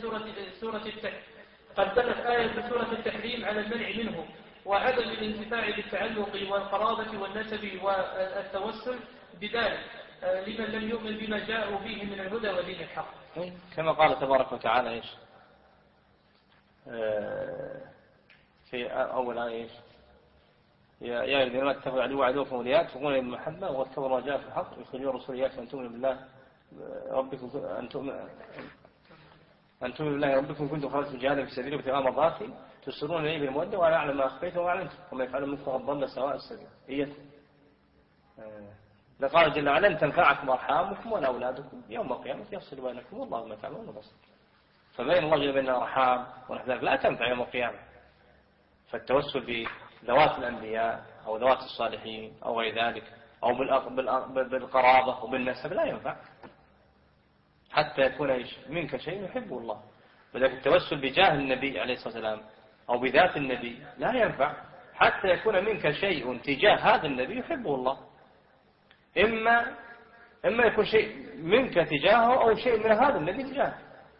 آية سورة التحريم على المنع منه وعدم الانتفاع بالتعلق والقرابة والنسب والتوسل بذلك لمن لم يؤمن بما جاءوا به من الهدى ودين الحق. كما قال تبارك وتعالى إيش في أول آية يا الذين اتقوا عدو عدوكم وليات تقولون بالمحبة واتقوا ما جاء في الحق يخرجون الرسول إياكم أن تؤمنوا بالله ربكم أن تؤمنوا بالله ربكم كنتم خرجتم جهادا في سبيله ابتغاء مرضاتي تسرون إليه بالمودة وأنا أعلم ما أخفيتم وأعلنتم وما يفعل منكم فقد ضل سواء السبيل. لقال جل وعلا لن تنفعكم أرحامكم ولا أولادكم يوم القيامة يفصل بينكم والله ما تعملون بصير. فبين الله جل بين الأرحام ونحو ذلك لا تنفع يوم القيامة. فالتوسل بذوات الأنبياء أو ذوات الصالحين أو غير ذلك أو بالقرابة وبالنسب لا ينفع حتى يكون منك شيء يحبه الله. وذلك التوسل بجاه النبي عليه الصلاة والسلام أو بذات النبي لا ينفع حتى يكون منك شيء تجاه هذا النبي يحبه الله. إما يكون شيء منك تجاهه أو شيء من هذا النبي تجاهه.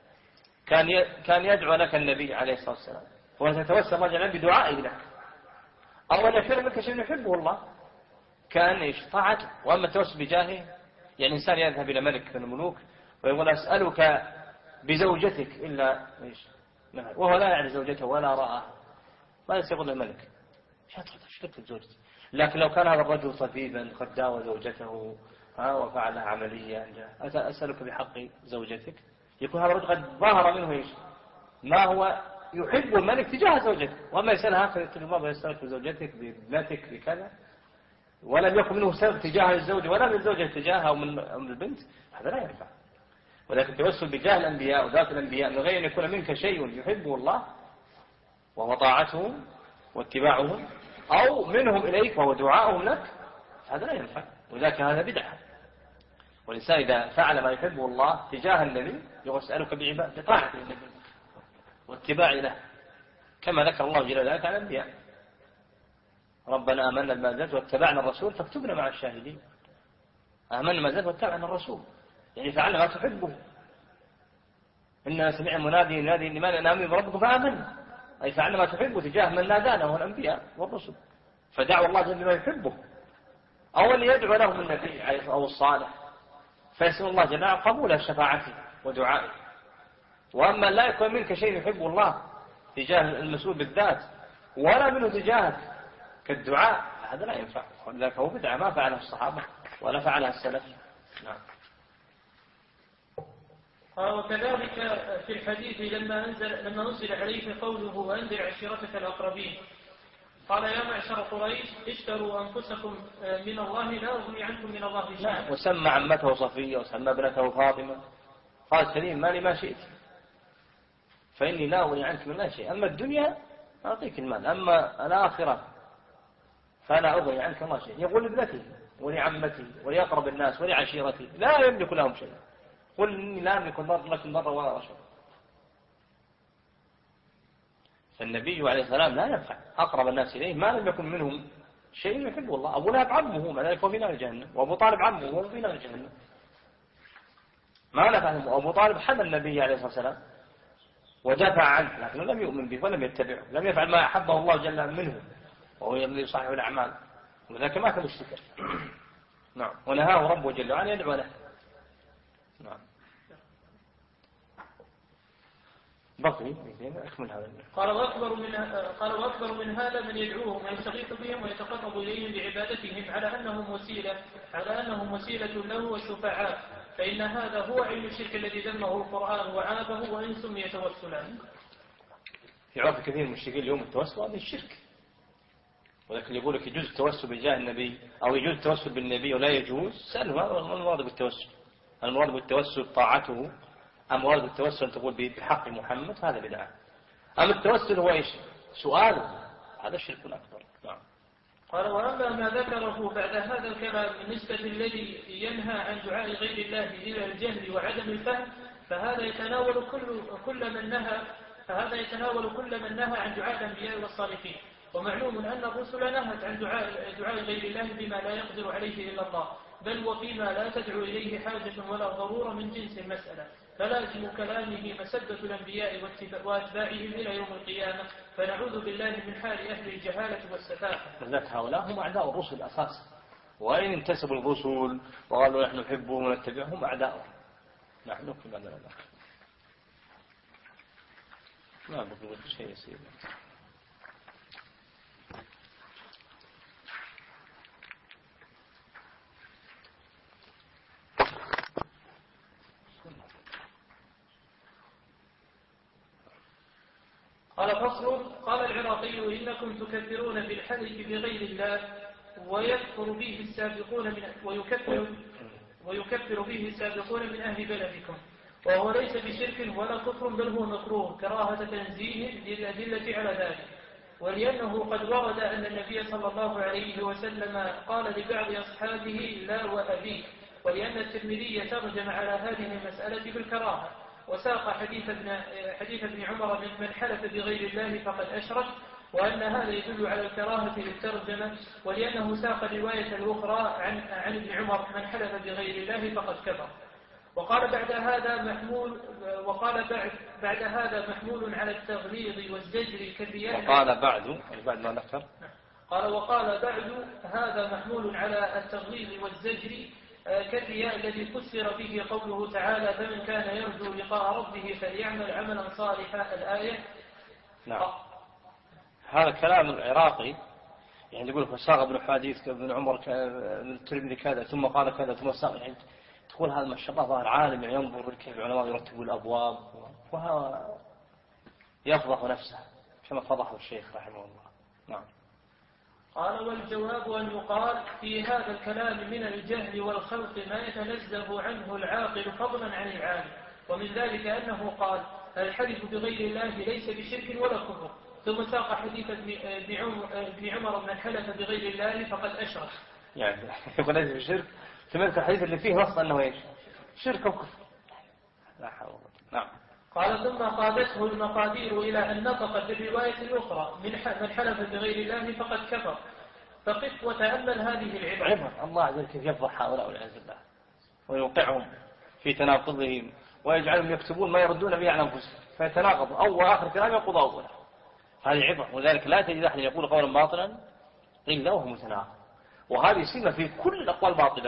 كان يدعو لك النبي عليه الصلاة والسلام وتتوسل الله جل بدعائه لك أو أن يكون منك شيء يحبه الله كان طاعته. وأما التوسل بجاهه يعني إنسان يذهب إلى ملك من الملوك ويقول أسألك بزوجتك إلا وهو لا يعني زوجته ولا رأى ما يقول له الملك شكرت زوجتي. لكن لو كان هذا الرجل طبيبا قد داوى زوجته وفعل عملية أسألك بحق زوجتك يكون هذا الرجل قد ظهر منه ما هو يحب الملك تجاه زوجته. وما يسألها هكذا الله يسألك بزوجتك بابنتك بكذا ولم يكن منه سبب تجاه الزوج ولا من الزوجة تجاهها أو من البنت هذا لا ينفع. ولكن التوسل بجاه الأنبياء وذات الأنبياء من غير أن يكون منك شيء يحبه الله وهو طاعتهم واتباعهم أو منهم إليك وهو دعاؤهم لك هذا لا ينفع. وذلك هذا بدعة. والإنسان إذا فعل ما يحبه الله تجاه النبي يقول أسألك بطاعة النبي واتباع له كما ذكر الله جل وعلا على الأنبياء ربنا آمنا بما أنزلت واتبعنا الرسول فاكتبنا مع الشاهدين. آمنا بما أنزلت واتبعنا الرسول يعني فعلنا ما تحبه. إننا سمعنا منادي ينادي لمن آمنوا بربكم فآمنا أي فعلنا ما تحبه تجاه من نادانا وهو الأنبياء والرسل. فدعوا الله جل ما يحبه أو اللي يدعو لهم النبي أو الصالح فيسأل الله جل وعلا قبول شفاعته ودعائه. وأما لا يكون منك شيء يحبه الله تجاه المسؤول بالذات ولا منه تجاهك كالدعاء هذا لا ينفع. ولذلك هو بدعة ما فعلها الصحابة ولا فعلها السلف. نعم. وكذلك في الحديث لما نزل عليه قوله وأنذر عشيرتك الأقربين قال يا معشر قريش اشتروا أنفسكم من الله لا أغني عنكم من الله شيئا. وسمى عمته صفية وسمى ابنته فاطمة قال سليم مالي ما شئت فإني لا أغني عنك من الله شيئا أما الدنيا أعطيك المال أما الآخرة فلا أغني عنك الله شيئا. يقول ابنتي ولعمتي ولأقرب الناس ولعشيرتي لا يملك لهم شيئا قل إني لا أملك لكم ضرا ولا رشدا. فالنبي عليه السلام لا ينفع أقرب الناس إليه ما لم يكن منهم شيء يحبه الله. أبو لهب عمه مع ذلك هو في نار جهنم وأبو طالب عمه هو في نار جهنم ما نفعه. أبو طالب حمى النبي عليه الصلاة والسلام ودافع عنه لكنه لم يؤمن به ولم يتبعه لم يفعل ما أحبه الله جل منه وهو يملي صاحب الأعمال وذلك ما كان مشتكر. نعم. ونهاه ربه جل وعلا يدعو له. نعم. بقي أكمل هذا. قال وأكبر من هذا من يدعوهم ويستغيث بهم ويتقرب إليهم بعبادتهم على أنهم وسيلة له والشفعاء فإن هذا هو علم الشرك الذي ذمه القرآن وعابه وإن سمي توسلا. يعرف كثير من المشركين اليوم التوسل هذا الشرك. ولكن يقول لك يجوز التوسل بجاه النبي أو يجوز التوسل بالنبي ولا يجوز سأله ما المراد بالتوسل. المراد بالتوسل طاعته أم مراد بالتوسل تقول بحق محمد هذا بدعة. أما التوسل هو إيش سؤال هذا الشرك الأكبر. نعم. قال وأما ما ذكره بعد هذا الكلام بالنسبة الذي ينهى عن دعاء غير الله إلى الجهل وعدم الفهم فهذا يتناول كل من نهى عن دعاء الأنبياء والصالحين. ومعلوم أن الرسل نهت عن دعاء غير الله بما لا يقدر عليه إلا الله، بل وفيما لا تدعو إليه حاجة ولا ضرورة من جنس المسألة، فلازم كلامه مسدة الأنبياء وأتباعهم إلى يوم القيامة، فنعوذ بالله من حال أهل الجهالة والسفاهة. ذات هؤلاء هم أعداء الرسل أساسا، وإن انتسبوا الرسل وقالوا نحن نحبهم ونتبعهم أعداؤهم. نحن نكمل هذا الأمر. ما بقول شيء يسير. قال فصل. قال العراقي إنكم تكفرون بالحلف بغير الله ويكفر به السابقون من أهل بلدكم، وهو ليس بشرك ولا كفر بل هو مكروه كراهة تنزيه للأدلة على ذلك، ولأنه قد ورد أن النبي صلى الله عليه وسلم قال لبعض أصحابه لا وأبيك، ولأن الترمذي ترجم على هذه المسألة بالكراهة، وساق حديث ابن عمر من حلف بغير الله فقد أشرك، وأن هذا يدل على الكراهة للترجمة، ولأنه ساق الرواية الأخرى عن ابن عمر من حلف بغير الله فقد كفر. وقال بعد هذا محمول على التغليظ والزجر كالرياء. وقال بعد ما ذكر. وقال بعد هذا محمول على التغليظ والزجر كالرياء الذي فسر به قوله تعالى فمن كان يرجو لقاء ربه فليعمل عملا صالحا الآية. نعم. هذا كلام العراقي، يعني يقول فساق ابن حديث ابن عمر من الترمذي كذا ثم قال كذا ثم ساق، يعني تقول هذا ما شاء الله ظاهر عالم ينظر كيف العلماء يرتبوا الأبواب، وهذا يفضح نفسه كما فضحه الشيخ رحمه الله. نعم. قال والجواب أن يقال في هذا الكلام من الجهل والخلط ما يتنزه عنه العاقل فضلا عن العالم، ومن ذلك أنه قال الحلف بغير الله ليس بشرك ولا كفر، ثم ساق حديث ابن عمر من حلف بغير الله فقد أشرك. يعني يقول ليس بشرك، ثم الحديث اللي فيه نص أنه إيش؟ شرك وكفر. لا حول ولا قوة. نعم. قال ثم قادته المقادير إلى أن نطق في الرواية الأخرى من حلف بغير الله فقد كفر، فقف وتأمل هذه العبرة. الله عز وجل كيف يفضح هؤلاء والعياذ بالله ويوقعهم في تناقضهم ويجعلهم يكتبون ما يردون به عن أنفسهم فيتناقض أول آخر كلام يقضى أوله. هذه عبرة، ولذلك لا تجد أحد يقول قولا باطلا إلا وهو متناقض، وهذه سمة في كل الأقوال باطلة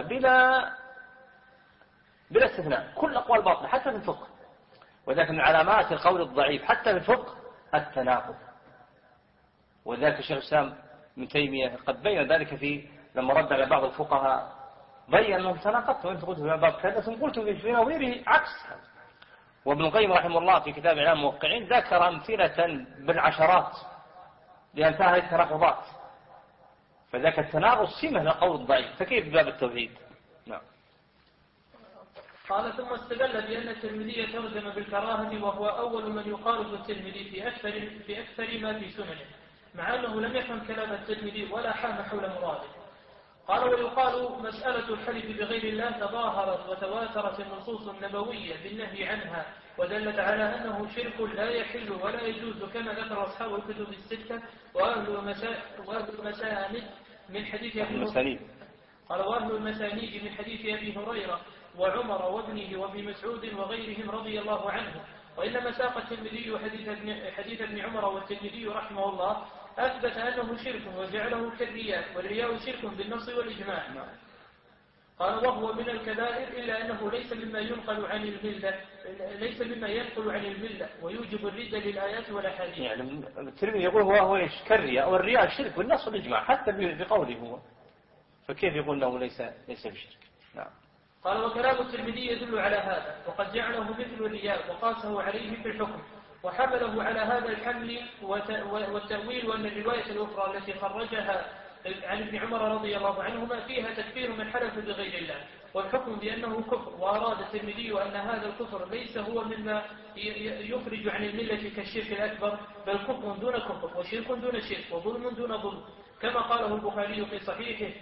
بلا استثناء، كل الأقوال باطلة حتى في الفقه، وذلك من علامات القول الضعيف حتى في الفقه التناقض. وذلك الشيخ الإسلام ابن تيمية قد بين ذلك لما رد على بعض الفقهاء بين أنهم تناقضوا، وأنت قلت في باب كذا ثم قلت في نظيره عكس. وابن القيم رحمه الله في كتاب إعلام الموقعين ذكر أمثلة بالعشرات لأنتهى التناقضات، فذاك التناقض سمة للقول الضعيف، فكيف باب التوحيد؟ نعم. قال ثم استدل بأن الترمذي ترجم بالكراهة، وهو أول من يقارب الترمذي في أكثر ما في سننه، مع أنه لم يفهم كلام الترمذي ولا حام حول مراده. قال ويقال مسألة الحلف بغير الله تظاهرت وتواترت النصوص النبوية بالنهي عنها، ودلت على أنه شرك لا يحل ولا يجوز، كما ذكر أصحاب الكتب الستة وأهل المسانيد من حديث أبي هريرة. قال وأهل المسانيد من حديث أبي هريرة وعمر وابنه وابن مسعود وغيرهم رضي الله عنه. وإنما ساق الترمذي حديث ابن عمر، والترمذي رحمه الله أثبت أنه شرك وجعله كالرياء، والرياء شرك بالنص والإجماع. قال وهو من الكبائر إلا أنه ليس مما ينقل عن الملة ويوجب الردة للآيات والأحاديث. يعني الترمذي يقول هو إيش كالرياء، والرياء شرك بالنص والإجماع حتى بقوله هو، فكيف يقول أنه ليس بشرك؟ نعم. قال وكلام الترمذي يدل على هذا، وقد جعله مثل الرياء وقاسه عليه في الحكم، وحمله على هذا الحمل والتأويل، وأن الرواية الأخرى التي خرجها عن ابن عمر رضي الله عنهما فيها تكفير من حلف بغير الله والحكم بأنه كفر. وأراد الترمذي أن هذا الكفر ليس هو مما يخرج عن الملة كالشرك الأكبر، بل كفر دون كفر وشرك دون شرك وظلم دون ظلم، كما قاله البخاري في صحيحه،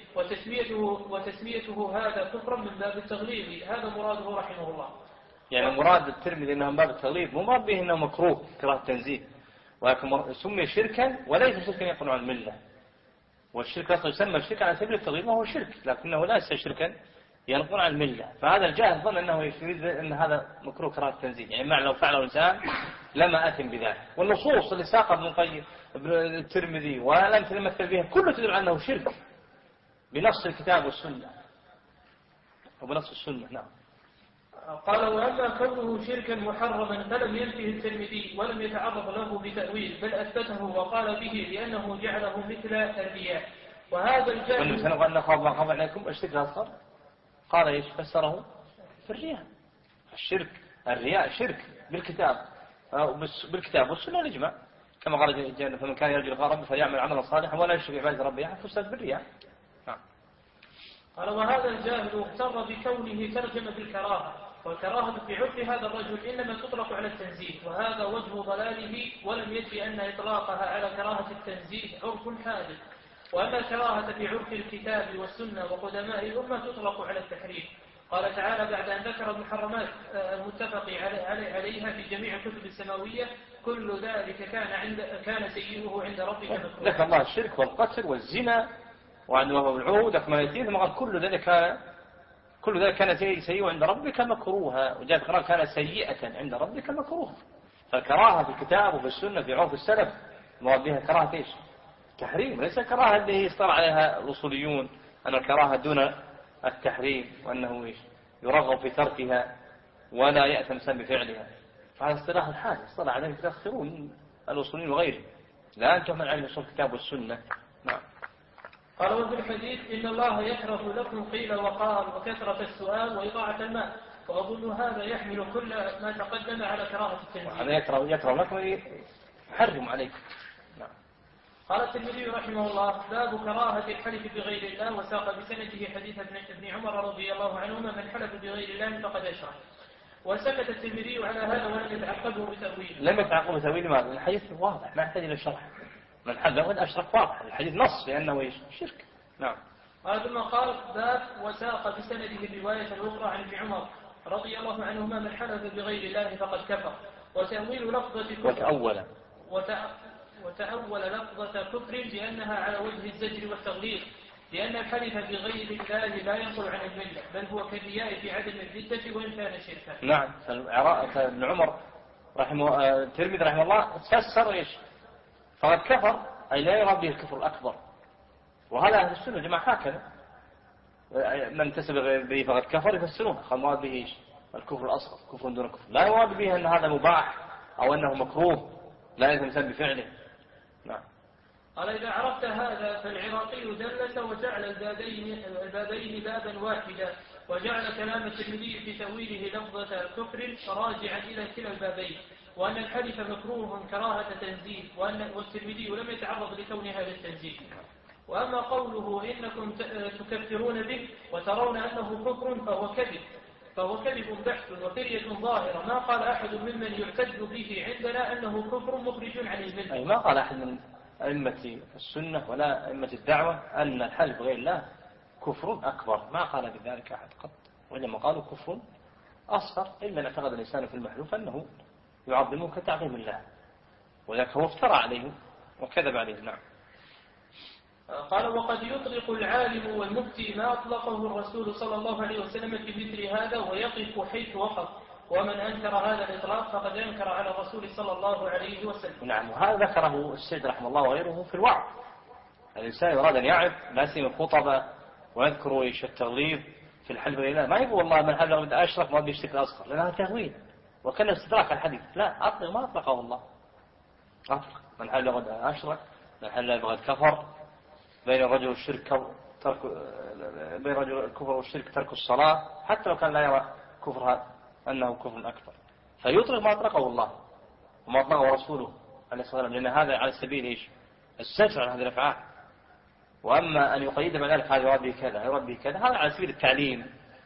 وتسميته هذا كفرا من باب التغليظ. هذا مراده رحمه الله. يعني مراد الترمذي انه من باب التغليظ، مو مراد به انه مكروه كراهه تنزيه، ولكن سمي شركا وليس شركا يقول عن المله. والشرك اصلا يسمى شركا على سبيل التغليظ وهو شرك، لكنه ليس شركا ينقل عن المله. فهذا الجاهل ظن انه يريد ان هذا مكروه كراهه تنزيه، يعني معنى لو فعله الانسان لما اثم بذلك. والنصوص اللي ساقها ابن القيم ابن الترمذي ولم تتمثل بها كله تدل على انه شرك بنص الكتاب والسنه وبنص السنه. نعم. قال: وأما كونه شركا محرما فلم ينفه الترمذي ولم يتعرض له بتأويل، بل أثبته وقال به لأنه جعله مثل الرياء. وهذا الجاهل سنقول نخاف ما خاف عليكم الشرك الأصغر، قال ايش فسره في الرياء. الرياء شرك بالكتاب والسنة والإجماع، كما قال جل: فمن كان يرجو لقاء ربه فليعمل عملا صالحا ولا يشرك بعبادة ربه أحد، فسد بالرياء. قال: وهذا الجاهل اغتر بكونه ترجم بالكراهة، والكراهة في عرف هذا الرجل إنما تطلق على التنزيه، وهذا وجه ضلاله، ولم يدري أن إطلاقها على كراهة التنزيه عرف حادث، وأما الكراهة في عرف الكتاب والسنة وقدماء الأمة تطلق على التحريم. قال تعالى بعد أن ذكر المحرمات المتفق عليها في جميع الكتب السماوية: كل ذلك كان سيئه عند ربك مكروها. ذكر الله الشرك والقتل والزنا وهو العهود أكمل الدين، ثم قال كل ذلك كان سيئه عند ربك مكروها. وجاء القرآن: كان سيئة عند ربك مكروها. فالكراهة في الكتاب وفي السنة في عرف السلف مراد بها كراهة ايش؟ تحريم، ليس الكراهة اللي اصطلح عليها الأصوليون أن الكراهة دون التحريم، وأنه ايش؟ يرغب في تركها ولا يأثم سن بفعلها. فهذا اصطلاح الحال اصطلح عليه متأخرون الأصوليين وغيرهم، لا أنتم من علم أصول الكتاب والسنة. نعم. قال: وفي الحديث: إن الله يكره لكم قيل وقال وكثرة السؤال وإضاعة الماء. وأظن هذا يحمل كل ما تقدم على كراهة التنزيه. هذا يكره لكم يحرم عليكم. نعم. قال الترمذي رحمه الله: باب كراهة الحلف بغير الله، وساق بسنده حديث ابن عمر رضي الله عنهما: من حلف بغير الله فقد أشرك. وسكت الترمذي على هذا ولم يتعقبه بتأويله. لم يتعقبه بتأويله. ماذا؟ الحديث واضح ما يحتاج إلى شرح. من حلف فقد أشرك واضح، الحديث نص لأنه ايش؟ شرك. نعم. قال: ثم قال: باب وساق بسنده الرواية الأخرى عن ابن عمر رضي الله عنهما: من حلف بغير الله فقد كفر. وتأويل لفظة كفر وتأول لفظة كفر بأنها على وجه الزجر والتغليظ، لأن الحلف بغير الله لا ينقل عن الملة، بل هو كالرياء في عدم الردة وإن كان شركا. نعم. فابن عمر الترمذي رحمه الله فسر ايش؟ فقد كفر، أي لا يراد به الكفر الأكبر. وهذا أهل السنة جماعة هكذا، من انتسب به فقد كفر يفسرون المراد به ايش؟ الكفر الأصغر، كفر دون كفر، لا يراد به أن هذا مباح أو أنه مكروه لا يلزم بفعله. نعم. قال: إذا عرفت هذا فالعراقي دلس وجعل البابين بابا واحدا، وجعل كلام الترمذي في تأويله لفظة الكفر راجعا إلى كلا البابين، وأن الحلف مكروه كراهة تنزيه، والترمذي لم يتعرض لكونها للتنزيه. وأما قوله: إنكم تكفرون به وترون أنه كفر فهو كذب بحث وفرية ظاهرة. ما قال أحد ممن يعتد به عندنا أنه كفر مخرج عن الملة. أي ما قال أحد من أئمة السنة ولا أئمة الدعوة أن الحلف غير الله كفر أكبر، ما قال بذلك أحد قط، وإنما قالوا كفر أصغر، إلا أن اعتقد الإنسان في المحلوف أنه يعظمه كتعظيم الله، وذلك هو افترى عليه وكذب عليه. نعم. قال: وقد يطلق العالم والمفتي ما أطلقه الرسول صلى الله عليه وسلم في مثل هذا ويقف حيث وقف، ومن أنكر هذا الإطلاق فقد أنكر على الرسول صلى الله عليه وسلم. نعم. وهذا ذكره السيد رحمه الله وغيره في الوعظ. الإنسان يراد أن يعرف لا سيما الخطبة ويذكروا ايش التغليظ في الحلف بالله، ما يقول والله من حلف بغير أشرك ما بيشترك الأصغر، لأنها تهويل وكان استدراك الحديث. لا، أطلق ما أطلقه الله، أطلق من حلف بغير أشرك، من حلف بغير كفر، بين الرجل والشرك بين الرجل الكفر والشرك ترك الصلاة، حتى لو كان لا يرى كفرها أنه كفر أكبر، فيطلق ما أطلقه الله وما أطلقه رسوله عليه الصلاة والسلام، لأن هذا على سبيل إيش؟ الزجر عن هذه الأفعال. وأما أن يقيد من ذلك هذا يراد به كذا يراد به كذا، هذا على سبيل التعليم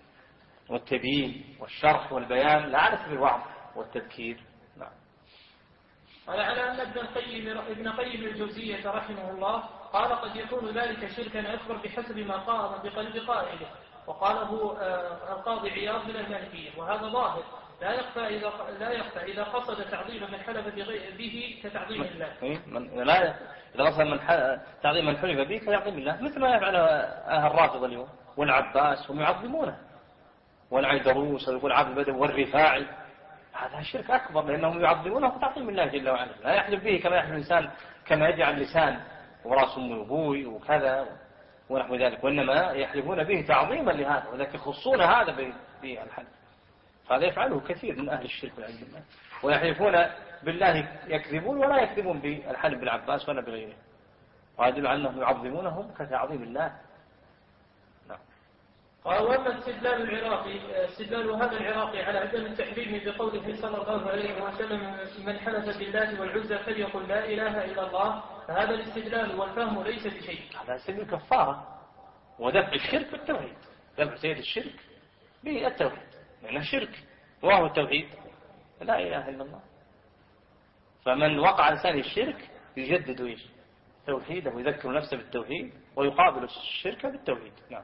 والتبيين والشرح والبيان، لا على سبيل الوعظ والتذكير. نعم. قال: على أن ابن قيم الجوزية رحمه الله قال قد يكون ذلك شركا أكبر بحسب ما قام بقلب قائله، وقاله القاضي عياض من المالكية، وهذا ظاهر لا يخفى إذا قصد تعظيم من حلف به كتعظيم الله. إذا قصد تعظيم من حلف به كتعظيم الله، مثل ما يفعل أهل الرافضة اليوم والعباس، هم يعظمونه، والعيدروس ويقول عبد البدوي والرفاعي، هذا شرك أكبر لأنهم يعظمونه كتعظيم الله جل وعلا. لا يحلف به كما يحلف الإنسان، كما يجعل لسان وراس أمي وأبوي وكذا ونحو ذلك، وإنما يحلفون به تعظيما لهذا، ولكن يخصون هذا بالحلف. هذا يفعله كثير من أهل الشرك والعياذ بالله، ويحلفون بالله يكذبون ولا يكذبون بالحلف بالعباس ولا بغيره، وهذا يدل على أنهم يعظمونهم كتعظيم الله. نعم. وأما استدلال هذا العراقي على عدم التحريم بقوله صلى الله عليه وسلم من حلف بالله والعزى فليقل لا إله إلا الله، فهذا الاستدلال والفهم ليس بشيء. هذا سبيل كفارة ودفع الشرك بالتوحيد، دفع سيد الشرك بالتوحيد، لأنه شرك وهو التوحيد لا إله إلا الله. فمن وقع لسان الشرك يجدد إيش؟ توحيده ويذكر نفسه بالتوحيد ويقابل الشرك بالتوحيد. نعم.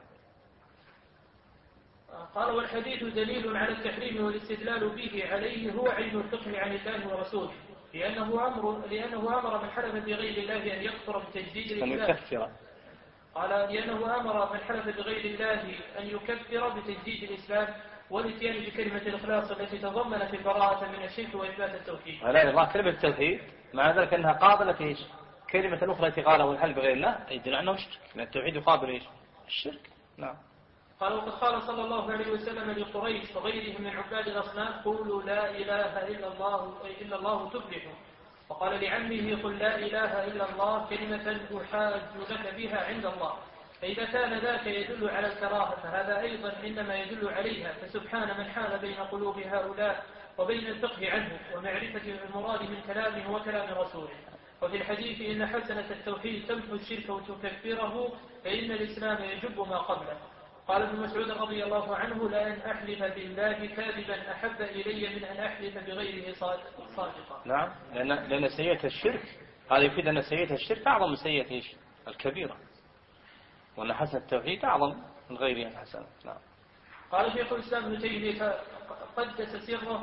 قال والحديث دليل على التحريم والاستدلال به عليه هو عين الفقه عن الله ورسوله، لأنه أمر من حلف بغير الله أن يكفر بتجديد الإسلام. قال لأنه أمر من حلف بغير الله أن يكفر بتجديد الإسلام والاتيان بكلمة الإخلاص التي تضمنت البراءة من الشرك وإثبات التوحيد. لا الله كلمة التوحيد مع ذلك أنها قابلت إيش؟ كلمة الأخرى التي قاله الحلف بغير الله يدل أنه شرك، لأن التوحيد يقابل إيش؟ الشرك. نعم. قال وقد قال صلى الله عليه وسلم لقريش وغيرهم من عباد الأصنام قولوا لا إله إلا الله تفلحوا، وقال لعمه قل لا إله إلا الله كلمة أحاج لك بها عند الله، فإذا كان ذاك يدل على الكراهة فهذا أيضا إنما يدل عليها، فسبحان من حال بين قلوب هؤلاء وبين الفقه عنه ومعرفة المراد من كلامه وكلام رسوله. وفي الحديث إن حسنة التوحيد تمحو الشرك وتكفره، فإن الإسلام يجب ما قبله. قال ابن مسعود رضي الله عنه لأن أحلف بالله كاذبا أحب إلي من أن أحلف بغيره صادقا. نعم، لأن سيئة الشرك هذا يفيد أن سيئة الشرك أعظم من سيئة الكبيرة، وأن حسن التوحيد أعظم من غيرها الحسنة. نعم. قال شيخ الإسلام ابن تيمية قدس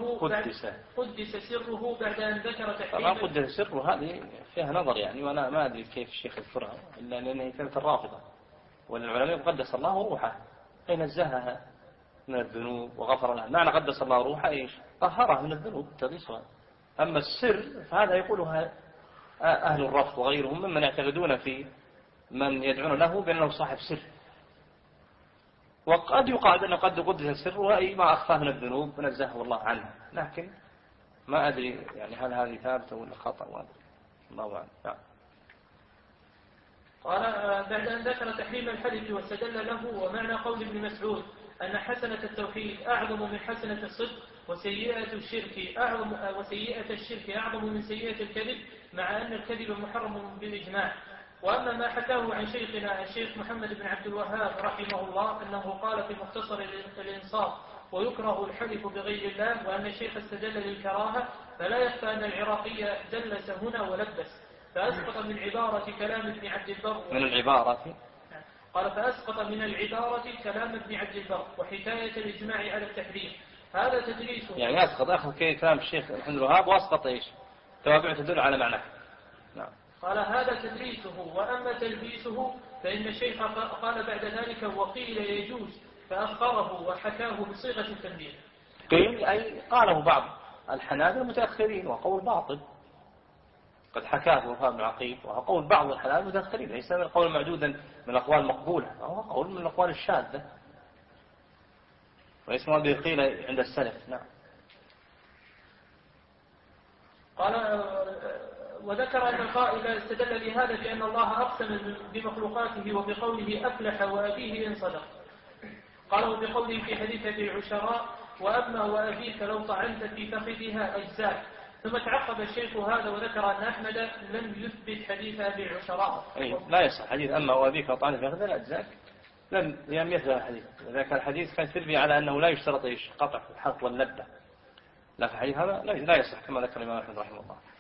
سره بعد أن ذكر تحريم. طبعا قدس سره هذه فيها نظر يعني، وأنا ما أدري كيف الشيخ يذكرها إلا لأنها كانت الرافضة، والعلماء قدس الله روحه أي نزهها من الذنوب وغفر لها. معنى قدس الله روحه إيش؟ طهرها من الذنوب تغيصها. أما السر فهذا يقولها أهل الرفض وغيرهم ممن يعتقدون في من يدعون له بأنه صاحب سر، وقد يقال أنه قد قدس السر وأي ما أخفاه من الذنوب نزهه الله عنه، لكن ما أدري يعني هل هذه ثابتة ولا خطأ، وأدري الله أعلم. نعم. قال بعد أن ذكر تحريم الحلف واستدل له ومعنى قول ابن مسعود أن حسنة التوحيد أعظم من حسنة الصدق وسيئة الشرك أعظم من سيئة الكذب، مع أن الكذب محرم بالإجماع. وأما ما حكاه عن شيخنا الشيخ محمد بن عبد الوهاب رحمه الله أنه قال في مختصر الإنصاف ويكره الحلف بغير الله، وأن الشيخ استدل للكراهة، فلا يخفى أن العراقي دلس هنا ولبس، فأسقط من عبارة كلام ابن عبد البر فأسقط من العبارة كلام ابن عبد البر وحكاية الإجماع على التحريم. هذا تدريسه يعني أخذ كلام الشيخ محمد الوهاب وأسقط إيش؟ توابع تدل على معناه. نعم. قال هذا تدريسه، وأما تلبيسه فإن الشيخ قال بعد ذلك وقيل يجوز، فأخره وحكاه بصيغة التنبيه. قيل أي قاله بعض الحنابلة المتأخرين وقول باطل، قد حكاه وفاء بن عقيل، وهو قول بعض الحنابلة المتأخرين، ليس من القول معدودا من الأقوال المقبولة، وهو قول من الأقوال الشاذة وليس ما به قيل عند السلف. نعم. قال وذكر أن القائل استدل لهذا بأن الله أقسم بمخلوقاته وبقوله أفلح وأبيه إن صدق. قال وبقوله في حديث أبي العشراء وأما وأبيك لو طعنت في فخذها أجزاك. ثم تعقب الشيخ هذا وذكر أن أحمد لم يثبت حديث أبي العشراء. لا يصح حديث أما وأبيك لو طعنت في فخذها أجزاك، لم يثبت الحديث. ذاك الحديث كان تربي على أنه لا يشترط قطع الحق واللبة، لا في الحديث هذا لا يصح كما ذكر الإمام أحمد رحمه الله. نعم.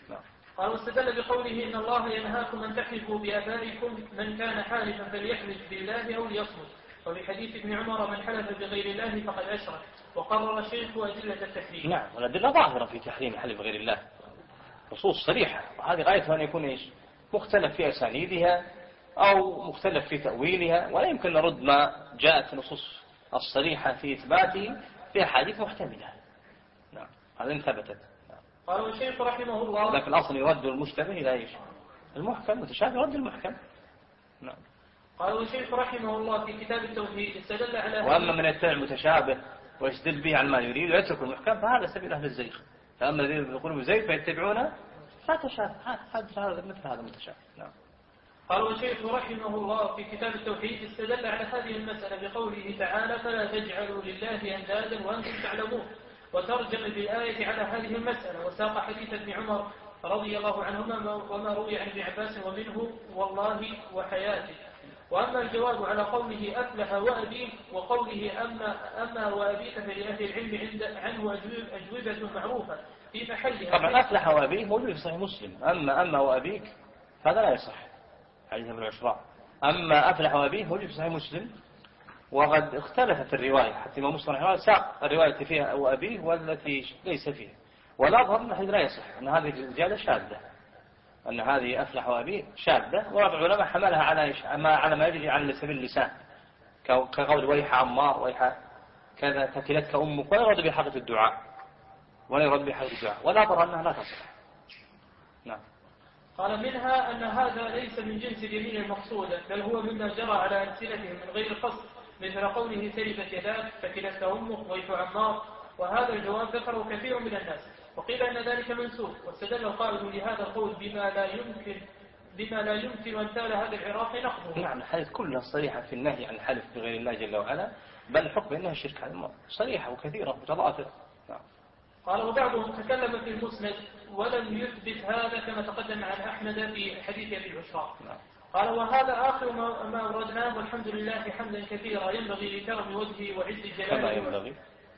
قال واستدل بقوله إن الله ينهاكم أن تحلفوا بآبائكم من كان حالفا فليحلف بالله أو ليصمت، وبحديث ابن عمر من حلف بغير الله فقد أشرك، وقرر الشيخ أدلة التحريم. نعم، والأدلة ظاهرة في تحريم حلف غير الله، نصوص صريحة، وهذه غايتها أن يكون إيش؟ مختلف في أسانيدها أو مختلف في تأويلها، ولا يمكن نرد ما جاءت في النصوص الصريحة في إثباته في أحاديث محتملة. نعم، هذا إن ثبتت. قال الشيخ رحمه الله لكن الأصل يرد المشتبه إلى إيش؟ المحكم، متشابه يرد المحكم. نعم. قال الشيخ رحمه الله في كتاب التوحيد استدل على وأما من يتبع المتشابه ويستدل به على ما يريد ويترك المحكم فهذا سبيل أهل الزيغ. فأما الذين يقولون زيغ فيتبعون لا تشابه، هذا مثل هذا متشابه. نعم. قال الشيخ رحمه الله في كتاب التوحيد استدل على هذه المسألة بقوله تعالى فلا تجعلوا لله أندادا وأنتم تعلمون، وترجم بالآية على هذه المسألة، وساق حديث ابن عمر رضي الله عنهما وما روي عن ابن عباس ومنه والله وحياته. وأما الجواب على قوله أفلح وأبيه وقوله أما وأبيك فلأهل العلم عنه أجوبة معروفة في محلها. طبعا أفلح وأبيه موجود في صحيح مسلم، أما وأبيك هذا لا يصح، حديث ابن عشراء. أما أفلح وأبيه موجود في صحيح مسلم، وقد اختلفت الرواية، حتى ما مسلم رحمه الله ساق الرواية فيها وأبيه والتي ليس فيها، والأظهر أن الحديث لا يصح، أن هذه الزيادة شاذة، أن هذه أفلح وأبيه شاذة، وبعض العلماء حملها على ما يجري على سبيل اللسان، كقول ويح عمار ويح كذا تكلتك أمك، ولا يرد بحقة الدعاء، ولا أظهر أنها لا تصح. نعم. قال منها أن هذا ليس من جنس اليمين المقصودة، بل هو مما جرى على ألسنتهم من غير قصد، مثل قوله تلفت يداك فكلتك أمك ويح عمار، وهذا الجواب ذكره كثير من الناس، وقيل أن ذلك منسوخ، واستدل القائل لهذا القول بما لا يمكن أن تال هذا العراق نقضه. نعم، الحديث كلها صريحة في النهي عن الحلف بغير الله جل وعلا، بل الحكم إنها شرك على الله صريحة وكثيرة متضافرة. نعم. قال وبعضهم تكلم في المسند ولم يثبت هذا كما تقدم عن أحمد في حديث أبي العشراء. قال وهذا آخر ما أوردناه، والحمد لله حمدا كثيرا ينبغي لكرم وجهه وعز جلاله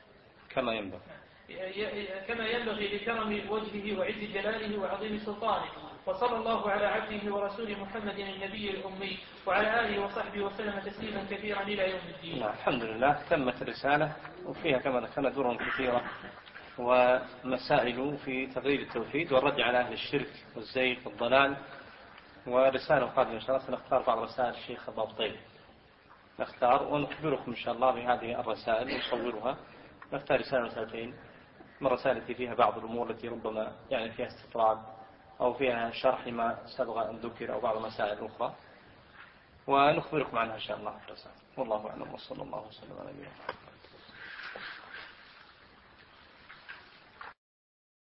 كما ينبغي لكرم وجهه وعز جلاله وعظيم سلطانه، وصلى الله على عبده ورسوله محمد النبي الأمي وعلى آله وصحبه وسلم تسليما كثيرا إلى يوم الدين. الحمد لله تمت الرسالة، وفيها كما ذكرنا دور كثيرة ومسائل في تقرير التوحيد والرد على أهل الشرك والزيغ والضلال. ورسالة قادمة إن شاء الله سنختار بعض رسائل الشيخ الضابطي، نختار ونخبركم إن شاء الله بهذه الرسائل ونصورها. نختار رسالتين، من الرسائل التي فيها بعض الأمور التي ربما يعني فيها استطراد أو فيها شرح ما سبق أن ذكر أو بعض المسائل الأخرى، ونخبركم عنها إن شاء الله في الرسائل. والله أعلم، وصلى الله وسلم على نبينا محمد.